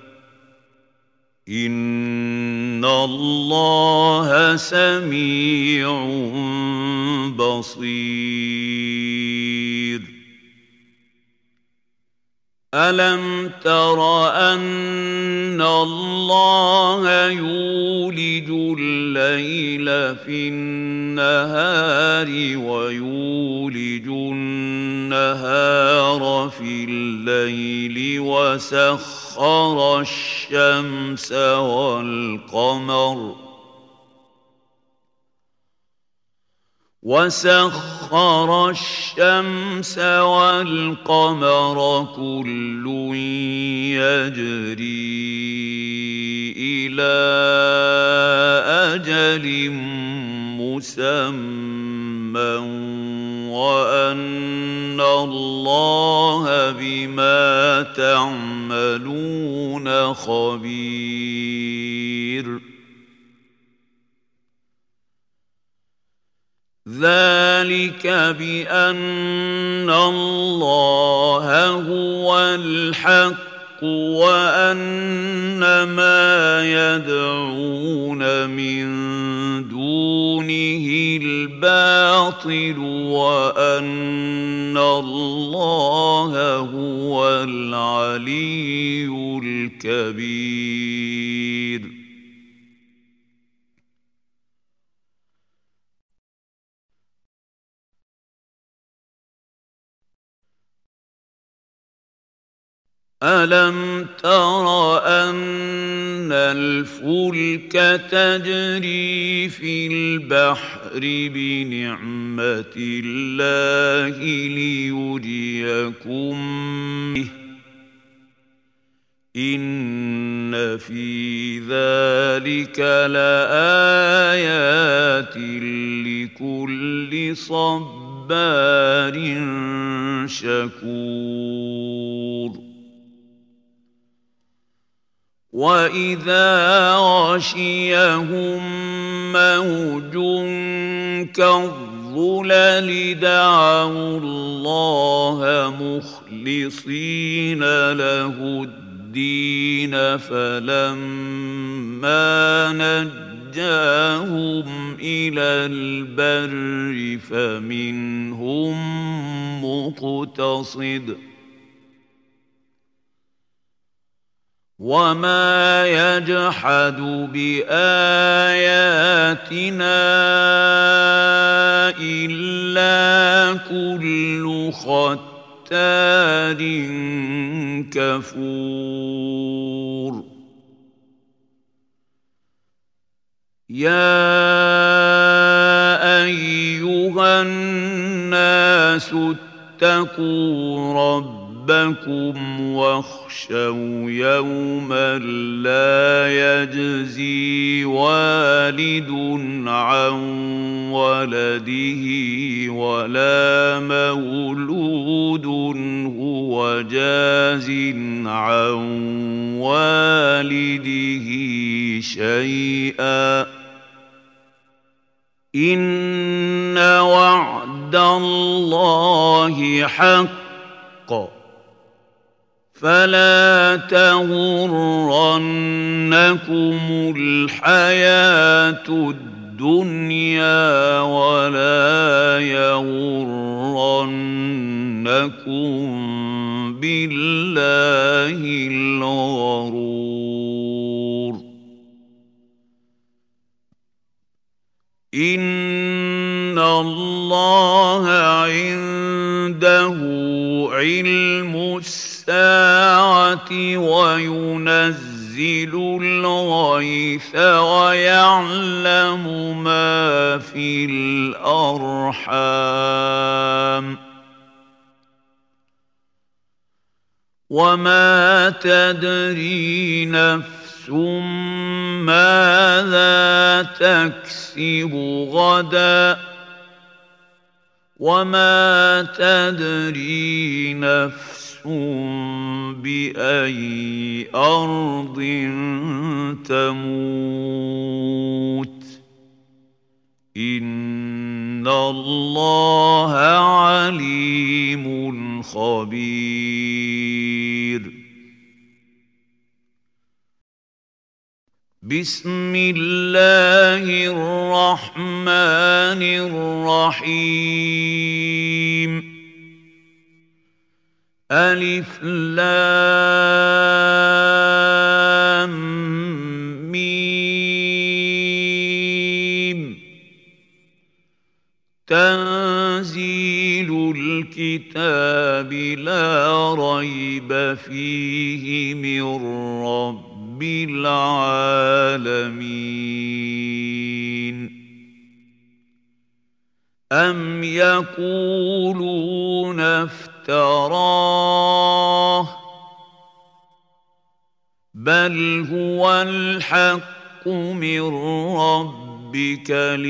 إن الله سميع بصير ألم تر أن الله يولج الليل في النهار ويولج النهار في الليل وسخر الشمس والقمر وسخر الشمس والقمر كل يجري إلى أجل مسمى وأن الله بما تعملون خبير ذلك بأن الله هو الحق وأن ما يدعون من دونه الباطل وأن الله هو العلي الكبير ألم تر أن الفلك تجري في البحر بنعمة الله ليريكم به إن في ذلك لآيات لكل صبار شكور وإذا غشيهم موج كالظلل دعوا الله مخلصين له الدين فلما نجاهم إلى البر فمنهم مقتصد وما يجحد بآياتنا إلا كل ختار كفور يا أيها الناس اتقوا ربكم ربكم واخشوا يوما لا يجزي والد عن ولده ولا مولود هو جاز عن والده شيئا إن وعد الله حق فلا تغرنكم الحياة الدنيا ولا يغرنكم بالله الغرور إن الله عنده علم الساعة وينزل الغيث ويعلم ما في الأرحام وما تدري نفس ماذا تكسب غدا وما تدري نفس بأي أرض تموت إِنَّ اللَّهَ عَلِيمٌ خَبِيرٌ. بسم الله الرحمن الرحيم. ألف لام ميم. تنزيل الكتاب لا ريب فيه من رب العالمين. أم يقولون افتراه بل هو الحق من ربك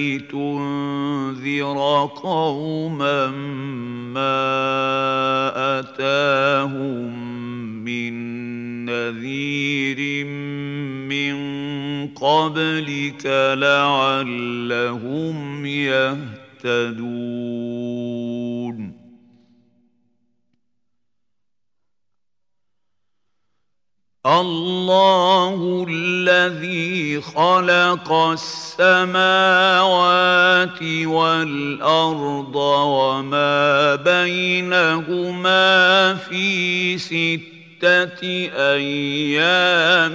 لتنذر قوما ما أتاهم من نذير من قبلك لعلهم يهتدون. الله الذي خلق السماوات والأرض وما بينهما في ستة أيام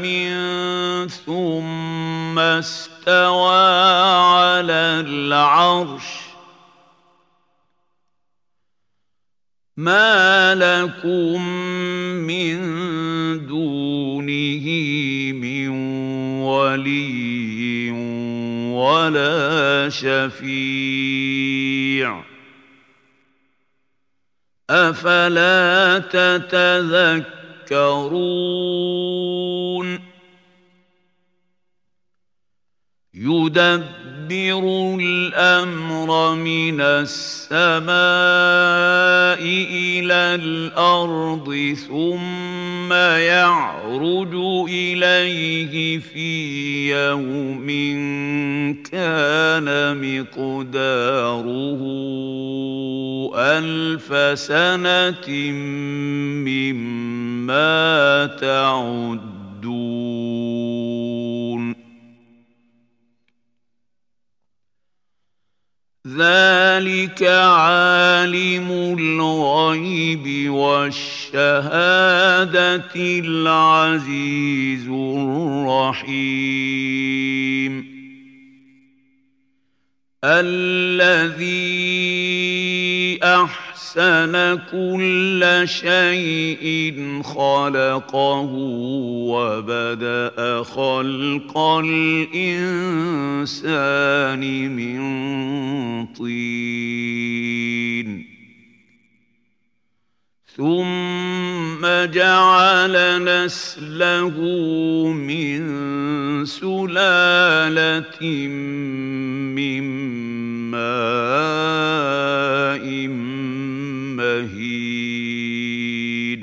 ثم استوى على العرش. ما لكم من دونه من ولي ولا شفيع أفلا تتذكرون. يدبر الأمر من السماء إلى الأرض ثم يعرج إليه في يوم كان مقداره ألف سنة مما تعدون. ذلك عالم الغيب والشهادة العزيز الرحيم. الذي أحسن كل شيء خلقه وبدأ خلق الإنسان من طين ثم جعل نسله من سلالة من ماء مهين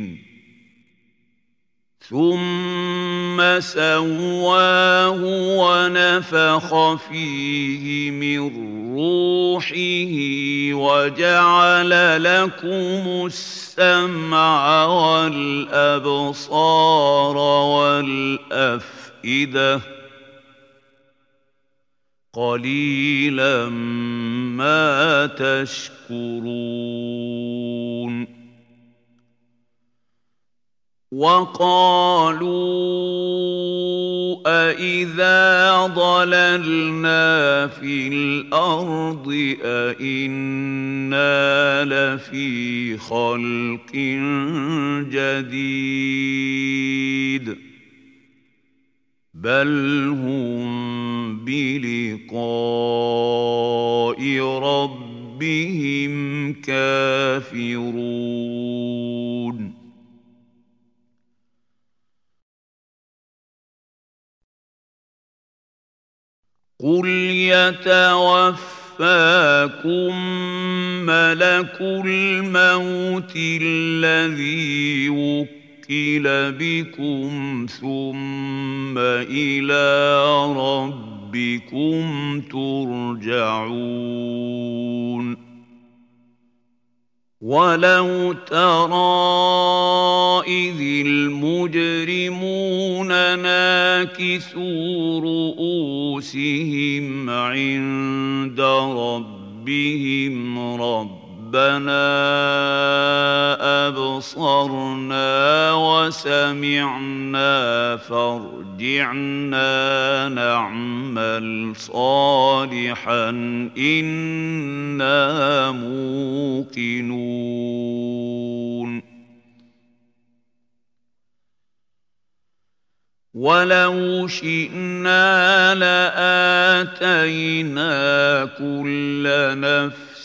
ثم سواه ونفخ فيه من روحه وجعل لكم السمع والأبصار والأفئدة قليلا ما تشكرون. وقالوا أإذا ضللنا في الأرض أإنا لفي خلق جديد بل هم بلقاء ربهم كافرون. قل يتوفاكم ملك الموت الذي وكل بكم ثم إلى ربكم ربكم ترجعون ولو ترى إذ المجرمون ناكسوا رؤوسهم عند ربهم ربنا أبصرنا وسمعنا فارجعنا نعمل صالحا إنا موقنون ولو شئنا لآتينا كل نفس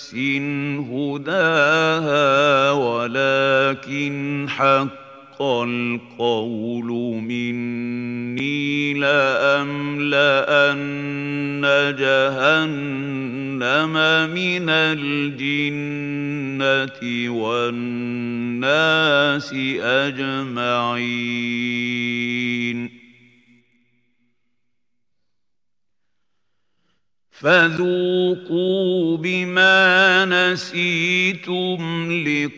هداها ولكن حق القول مني لأملأن جهنم من الجنة والناس أجمعين فذوقوا بما نسيتم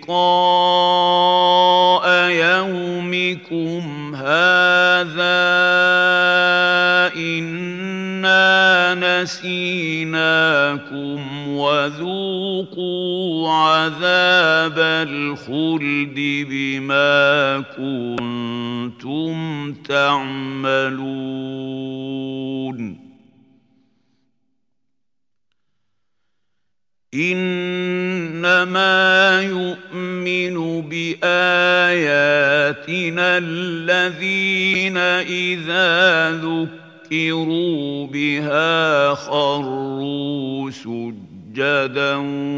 لقاء يومكم هذا إنا نسيناكم وذوقوا عذاب الخلد بما كنتم تعملون إنما يؤمن بآياتنا الذين إذا ذكروا بها خروا سجدا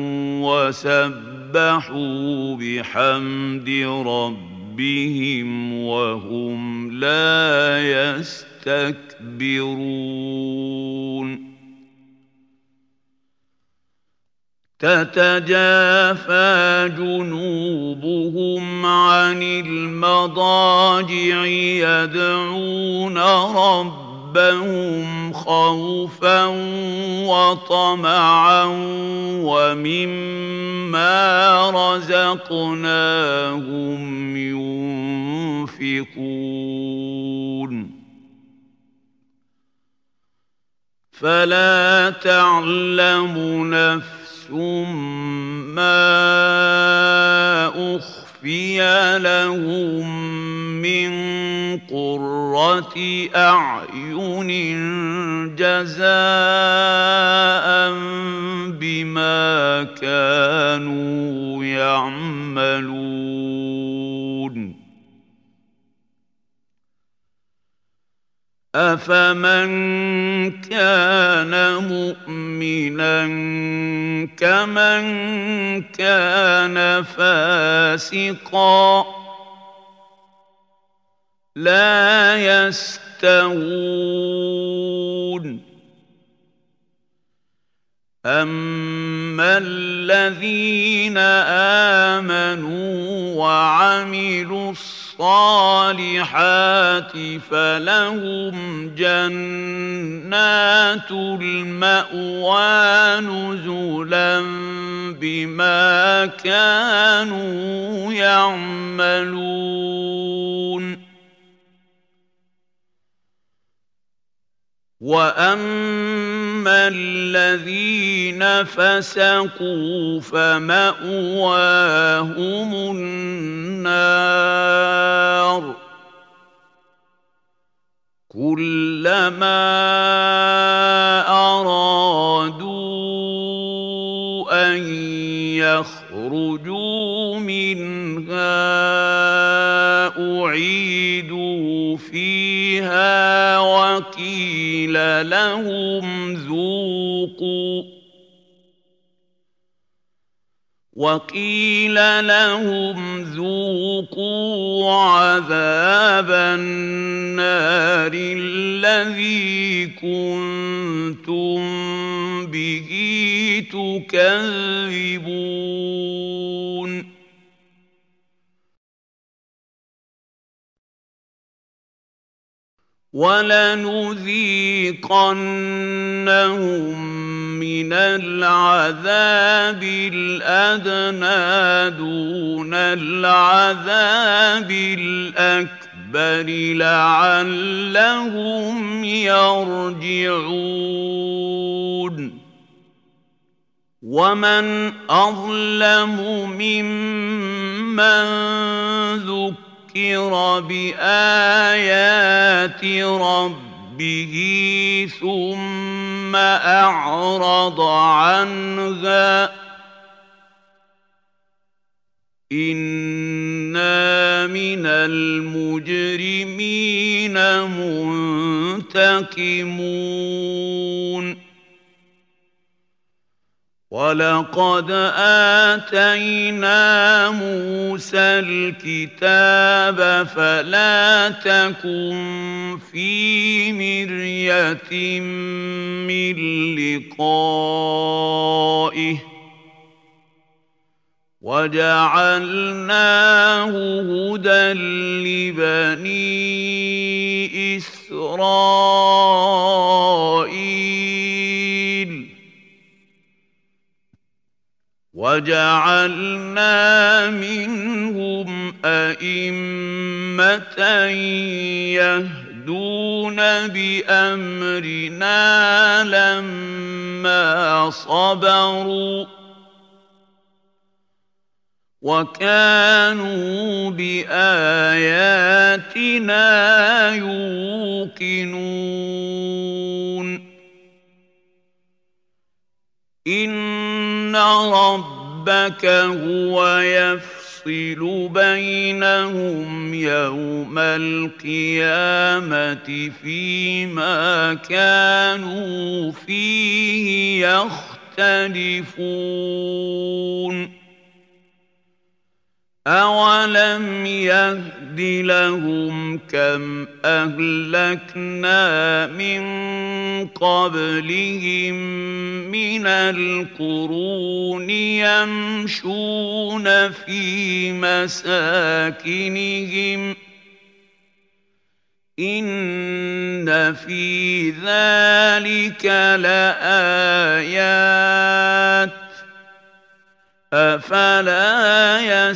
وسبحوا بحمد ربهم وهم لا يستكبرون تتجافى جنوبهم عن المضاجع يدعون ربهم خوفا وطمعا ومما رزقناهم ينفقون فلا تعلم نفس ما أخفي لهم من قرة أعين جزاء بما كانوا يعملون أفمن كان مؤمنا كمن كان فاسقا لا يستوون أما الذين آمنوا وعملوا الصالحات فلهم جنات المأوى نزلا بما كانوا يعملون وأما الذين فسقوا فمأواهم النار كلما أرادوا أن يخرجوا منها أعيدوا فيها وقيل لهم ذوقوا وقيل لهم ذوقوا عذاب النار الذي كنتم به تكذبون وَلَنُذِيقَنَّهُم مِّنَ الْعَذَابِ الْأَدْنَىٰ دُونَ الْعَذَابِ الْأَكْبَرِ لَعَلَّهُمْ يَرْجِعُونَ وَمَنْ أَظْلَمُ مِمَّن ذُكِّرَ بِآيَاتِ رَبِّهِ ثُمَّ أَعْرَضَ عَنْهَا ۚ إِنَّا مِنَ الْمُجْرِمِينَ مُنتَقِمُونَ وَلَقَدْ آتَيْنَا مُوسَى الْكِتَابَ فَلَا تَكُن فِي مِرْيَةٍ مِّن لِّقَائِهِ وَجَعَلْنَاهُ هُدًى لِّبَنِي إِسْرَائِيلَ وَجَعَلْنَا مِنْهُمْ أَئِمَّةً يَهْدُونَ بِأَمْرِنَا لَمَّا صَبَرُوا وَكَانُوا بِآيَاتِنَا يُوقِنُونَ إِنَّ رَبَّكَ هُوَ يَفْصِلُ بَيْنَهُمْ يَوْمَ الْقِيَامَةِ فِيمَا كَانُوا فِيهِ يَخْتَلِفُونَ أَوَلَمْ يَهْدِ لَهُمْ كَمْ أَهْلَكْنَا مِن قَبْلِهِم مِّنَ الْقُرُونِ يَمْشُونَ فِي مَسَاكِنِهِمْ ۗ إِنَّ فِي ذَلِكَ لَآيَاتٍ ۖ أَفَلَا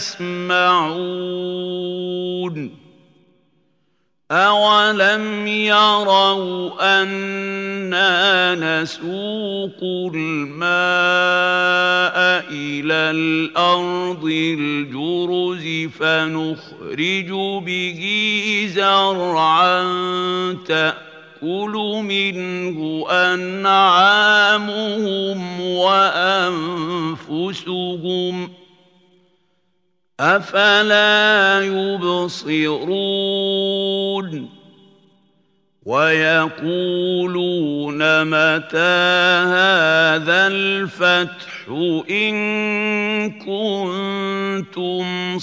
يَسْمَعُونَ أَوَلَمْ يَرَوْا أَنَّا نَسُوقُ الْمَاءَ إِلَى الْأَرْضِ الْجُرُزِ فَنُخْرِجُ بِهِ زَرْعًا تَأْكُلُ مِنْهُ أَنْعَامُهُمْ وَأَنفُسُهُمْ ۖ أَفَلَا يُبْصِرُونَ وَيَقُولُونَ مَتَىٰ هَٰذَا الْفَتْحُ إِن كُنتُمْ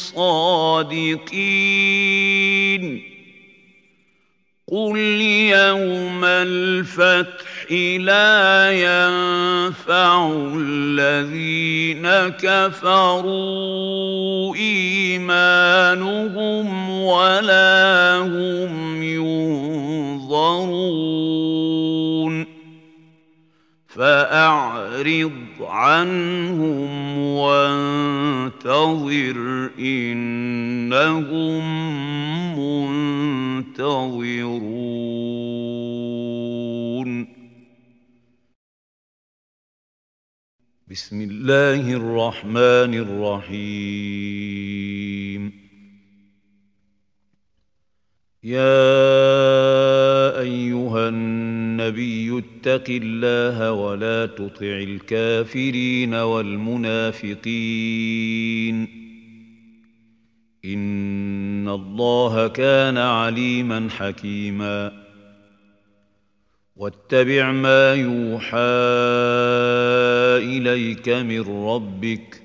صَادِقِينَ قُلْ يَوْمَ الْفَتْحِ لَا يَنفَعُ الَّذِينَ كَفَرُوا إِيمَانُهُمْ وَلَا هُمْ يُنظَرُونَ فَأَعْرِضْ عَنْهُمْ وَانتَظِرْ إِنَّهُم مُّنتَظِرُونَ بسم الله الرحمن الرحيم يا أيها النبي اتق الله ولا تطع الكافرين والمنافقين إن الله كان عليما حكيما واتبع ما يوحى إليك من ربك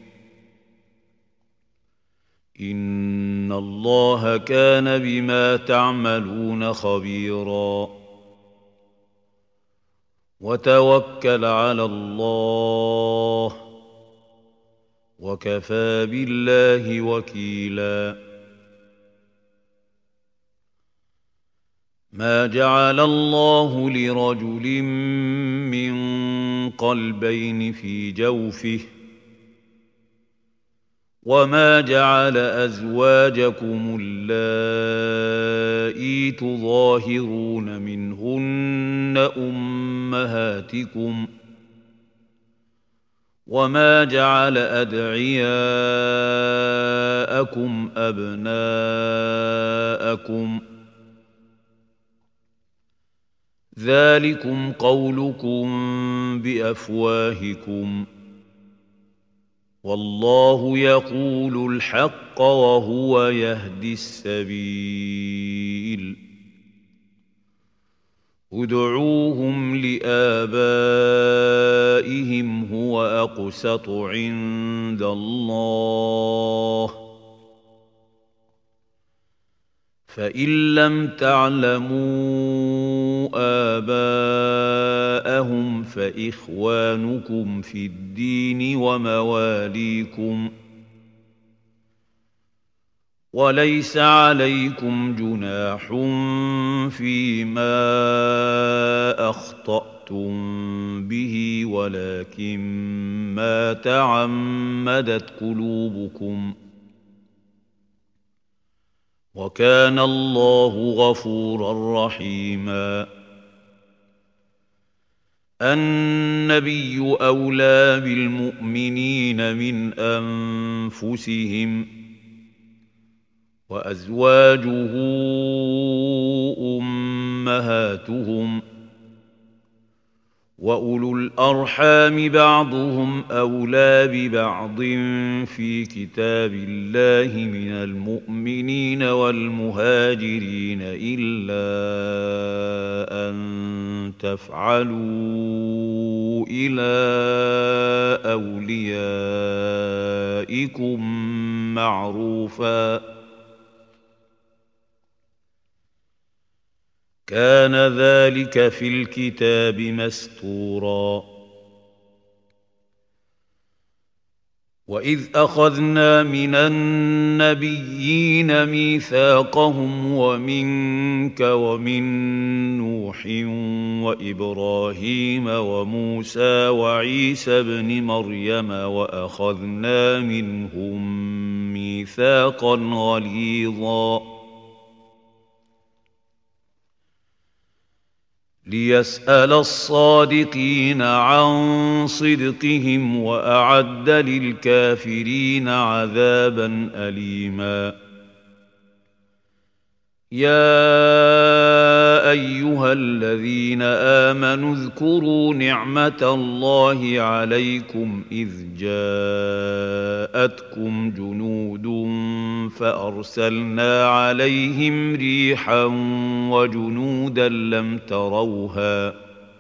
إن الله كان بما تعملون خبيرا وتوكل على الله وكفى بالله وكيلا ما جعل الله لرجل من قلبين في جوفه وما جعل أزواجكم اللائي تظاهرون منهن أمهاتكم وما جعل أدعياءكم أبناءكم ذلكم قولكم بأفواهكم والله يقول الحق وهو يهدي السبيل ادعوهم لآبائهم هو أقسط عند الله فإن لم تعلموا آباءهم فإخوانكم في الدين ومواليكم وليس عليكم جناح فيما أخطأتم به ولكن ما تعمدت قلوبكم وكان الله غفورا رحيما النبي أولى بالمؤمنين من أنفسهم وأزواجه أمهاتهم وأولو الأرحام بعضهم أولى ببعض في كتاب الله من المؤمنين والمهاجرين إلا أن تفعلوا إلى أوليائكم معروفا كان ذلك في الكتاب مسطورا وإذ أخذنا من النبيين ميثاقهم ومنك ومن نوح وإبراهيم وموسى وعيسى ابن مريم وأخذنا منهم ميثاقا غليظا ليسأل الصادقين عن صدقهم وأعد للكافرين عذابا أليما يا أيها الذين آمنوا اذكروا نعمة الله عليكم إذ جاءتكم جنود فأرسلنا عليهم ريحا وجنودا لم تروها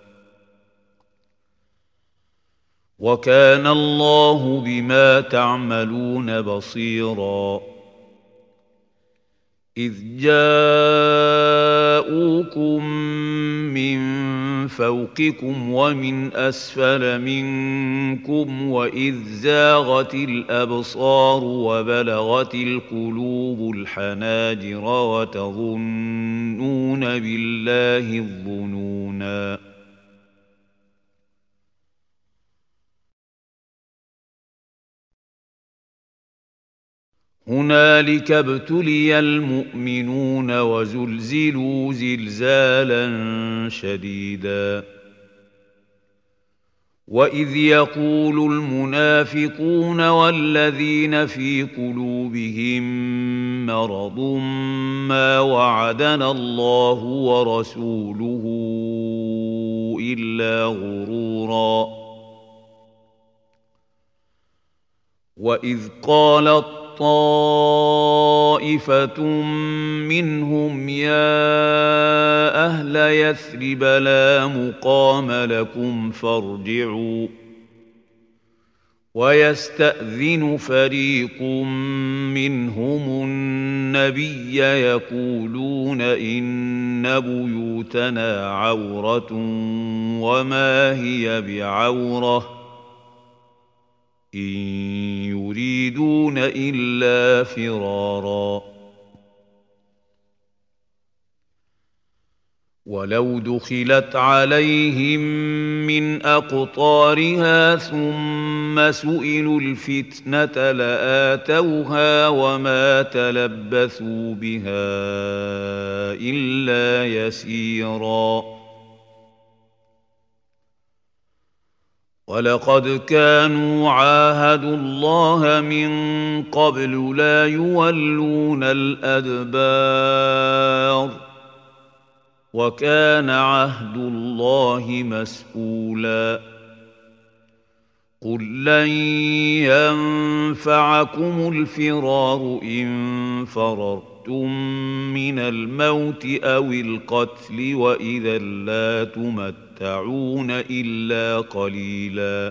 وكان الله بما تعملون بصيرا إذ جاءوكم من فوقكم ومن أسفل منكم وإذ زاغت الأبصار وبلغت القلوب الحناجر وتظنون بالله الظنونا هنالك ابتلي المؤمنون وزلزلوا زلزالا شديدا وإذ يقول المنافقون والذين في قلوبهم مرض ما وعدنا الله ورسوله إلا غرورا وإذ قالت طائفة منهم يا أهل يثرب لا مقام لكم فارجعوا ويستأذن فريق منهم النبي يقولون إن بيوتنا عورة وما هي بعورة إن يريدون إلا فرارا ولو دخلت عليهم من أقطارها ثم سئلوا الفتنة لآتوها وما تلبثوا بها إلا يسيرا ولقد كانوا عاهدوا الله من قبل لا يولون الأدبار وكان عهد الله مسؤولا قل لن ينفعكم الفرار إن فررتم من الموت أو القتل وإذا لا تمتعون إلا قليلا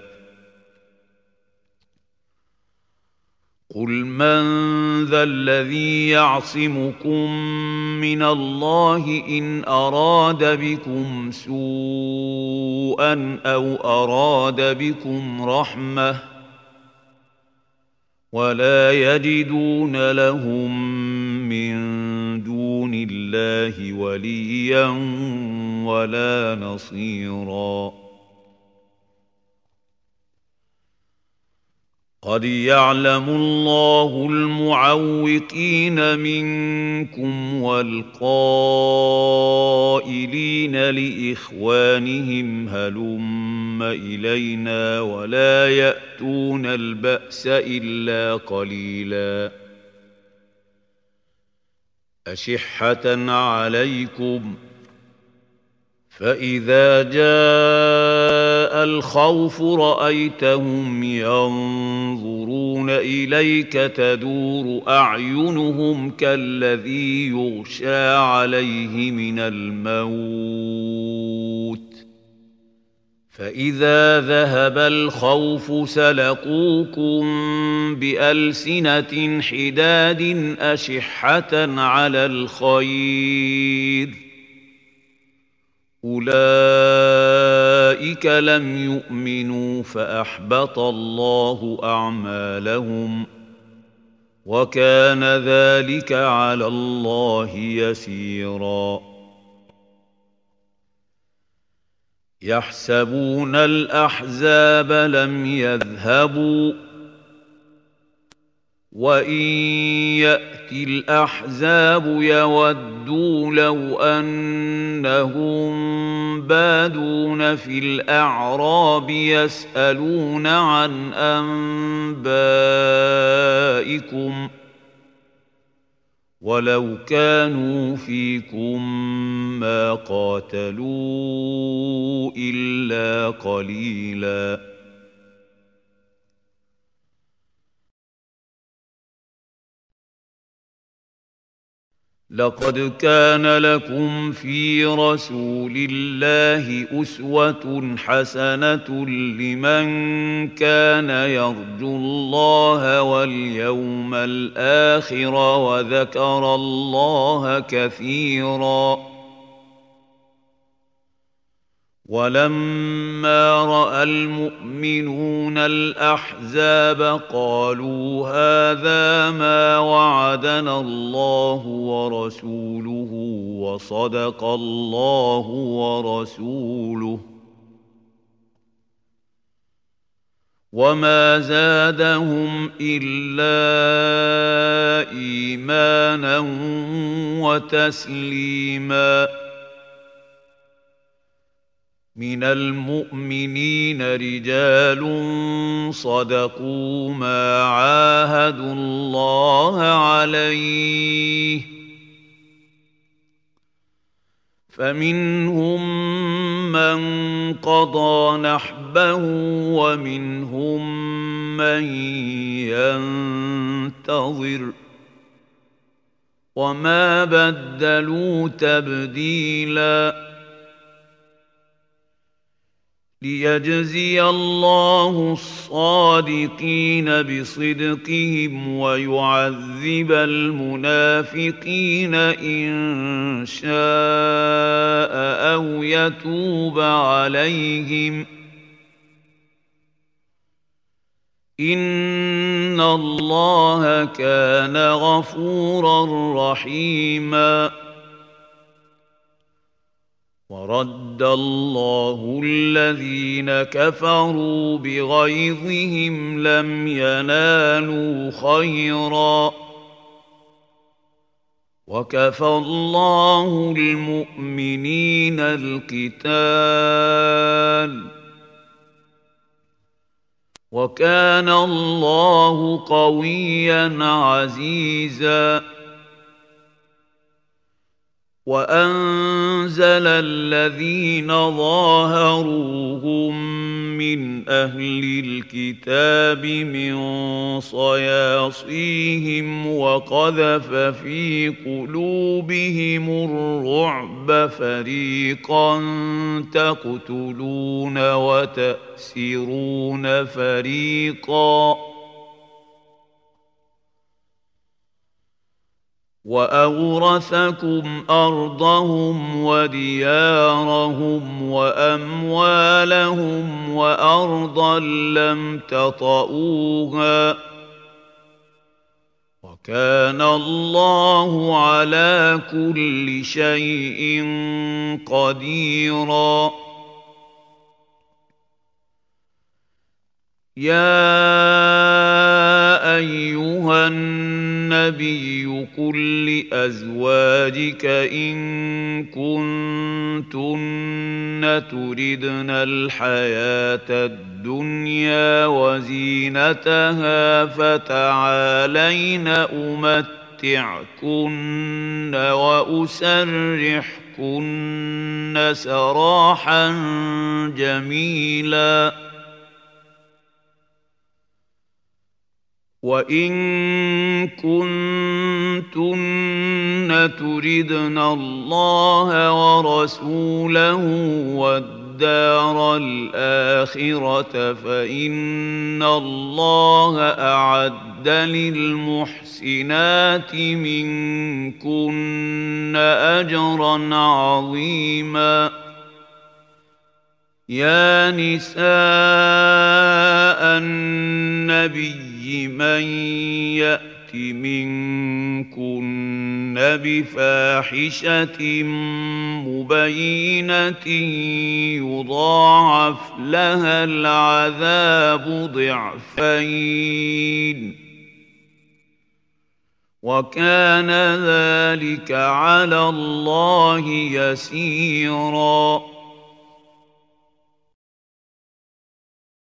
قل من ذا الذي يعصمكم من الله إن أراد بكم سوءا أو أراد بكم رحمة ولا يجدون لهم من دون الله وليا ولا نصيرا قد يعلم الله المعوقين منكم والقائلين لإخوانهم هلم إلينا ولا يأتون البأس إلا قليلا أشحة عليكم فإذا جاء الخوف رأيتهم ينظرون إليك تدور أعينهم كالذي يغشى عليه من الموت فإذا ذهب الخوف سلقوكم بألسنة حداد أشحة على الخير أولئك لم يؤمنوا فأحبط الله أعمالهم وكان ذلك على الله يسيرا يحسبون الأحزاب لم يذهبوا وإن يأتي الأحزاب يودوا لو أنهم بادون في الأعراب يسألون عن أنبائكم ولو كانوا فيكم ما قاتلوا إلا قليلاً لقد كان لكم في رسول الله أسوة حسنة لمن كان يرجو الله واليوم الآخر وذكر الله كثيرا ولما رأى المؤمنون الأحزاب قالوا هذا ما وعدنا الله ورسوله وصدق الله ورسوله وما زادهم إلا إيمانا وتسليما من المؤمنين رجال صدقوا ما عاهدوا الله عليه فمنهم من قضى نحبه ومنهم من ينتظر وما بدلوا تبديلاً ليجزي الله الصادقين بصدقهم ويعذب المنافقين إن شاء أو يتوب عليهم إن الله كان غفورا رحيما ورد الله الذين كفروا بغيظهم لم ينالوا خيرا وكفى الله المؤمنين القتال وكان الله قويا عزيزا وأنزل الذين ظاهروهم من أهل الكتاب من صياصيهم وقذف في قلوبهم الرعب فريقا تقتلون وتأسرون فريقا وأورثكم أرضهم وديارهم وأموالهم وأرضا لم تطئوها وكان الله على كل شيء قديرا يا أيها النبي قل لأزواجك إن كنتن تردن الحياة الدنيا وزينتها فتعالين أمتعكن وأسرحكن سراحا جميلا وإن كنتن تردن الله ورسوله والدار الآخرة فإن الله أعد للمحسنات منكن أجرا عظيما يا نساء النبي من يأت منكن بفاحشة مبينة يضاعف لها العذاب ضعفين وكان ذلك على الله يسيرا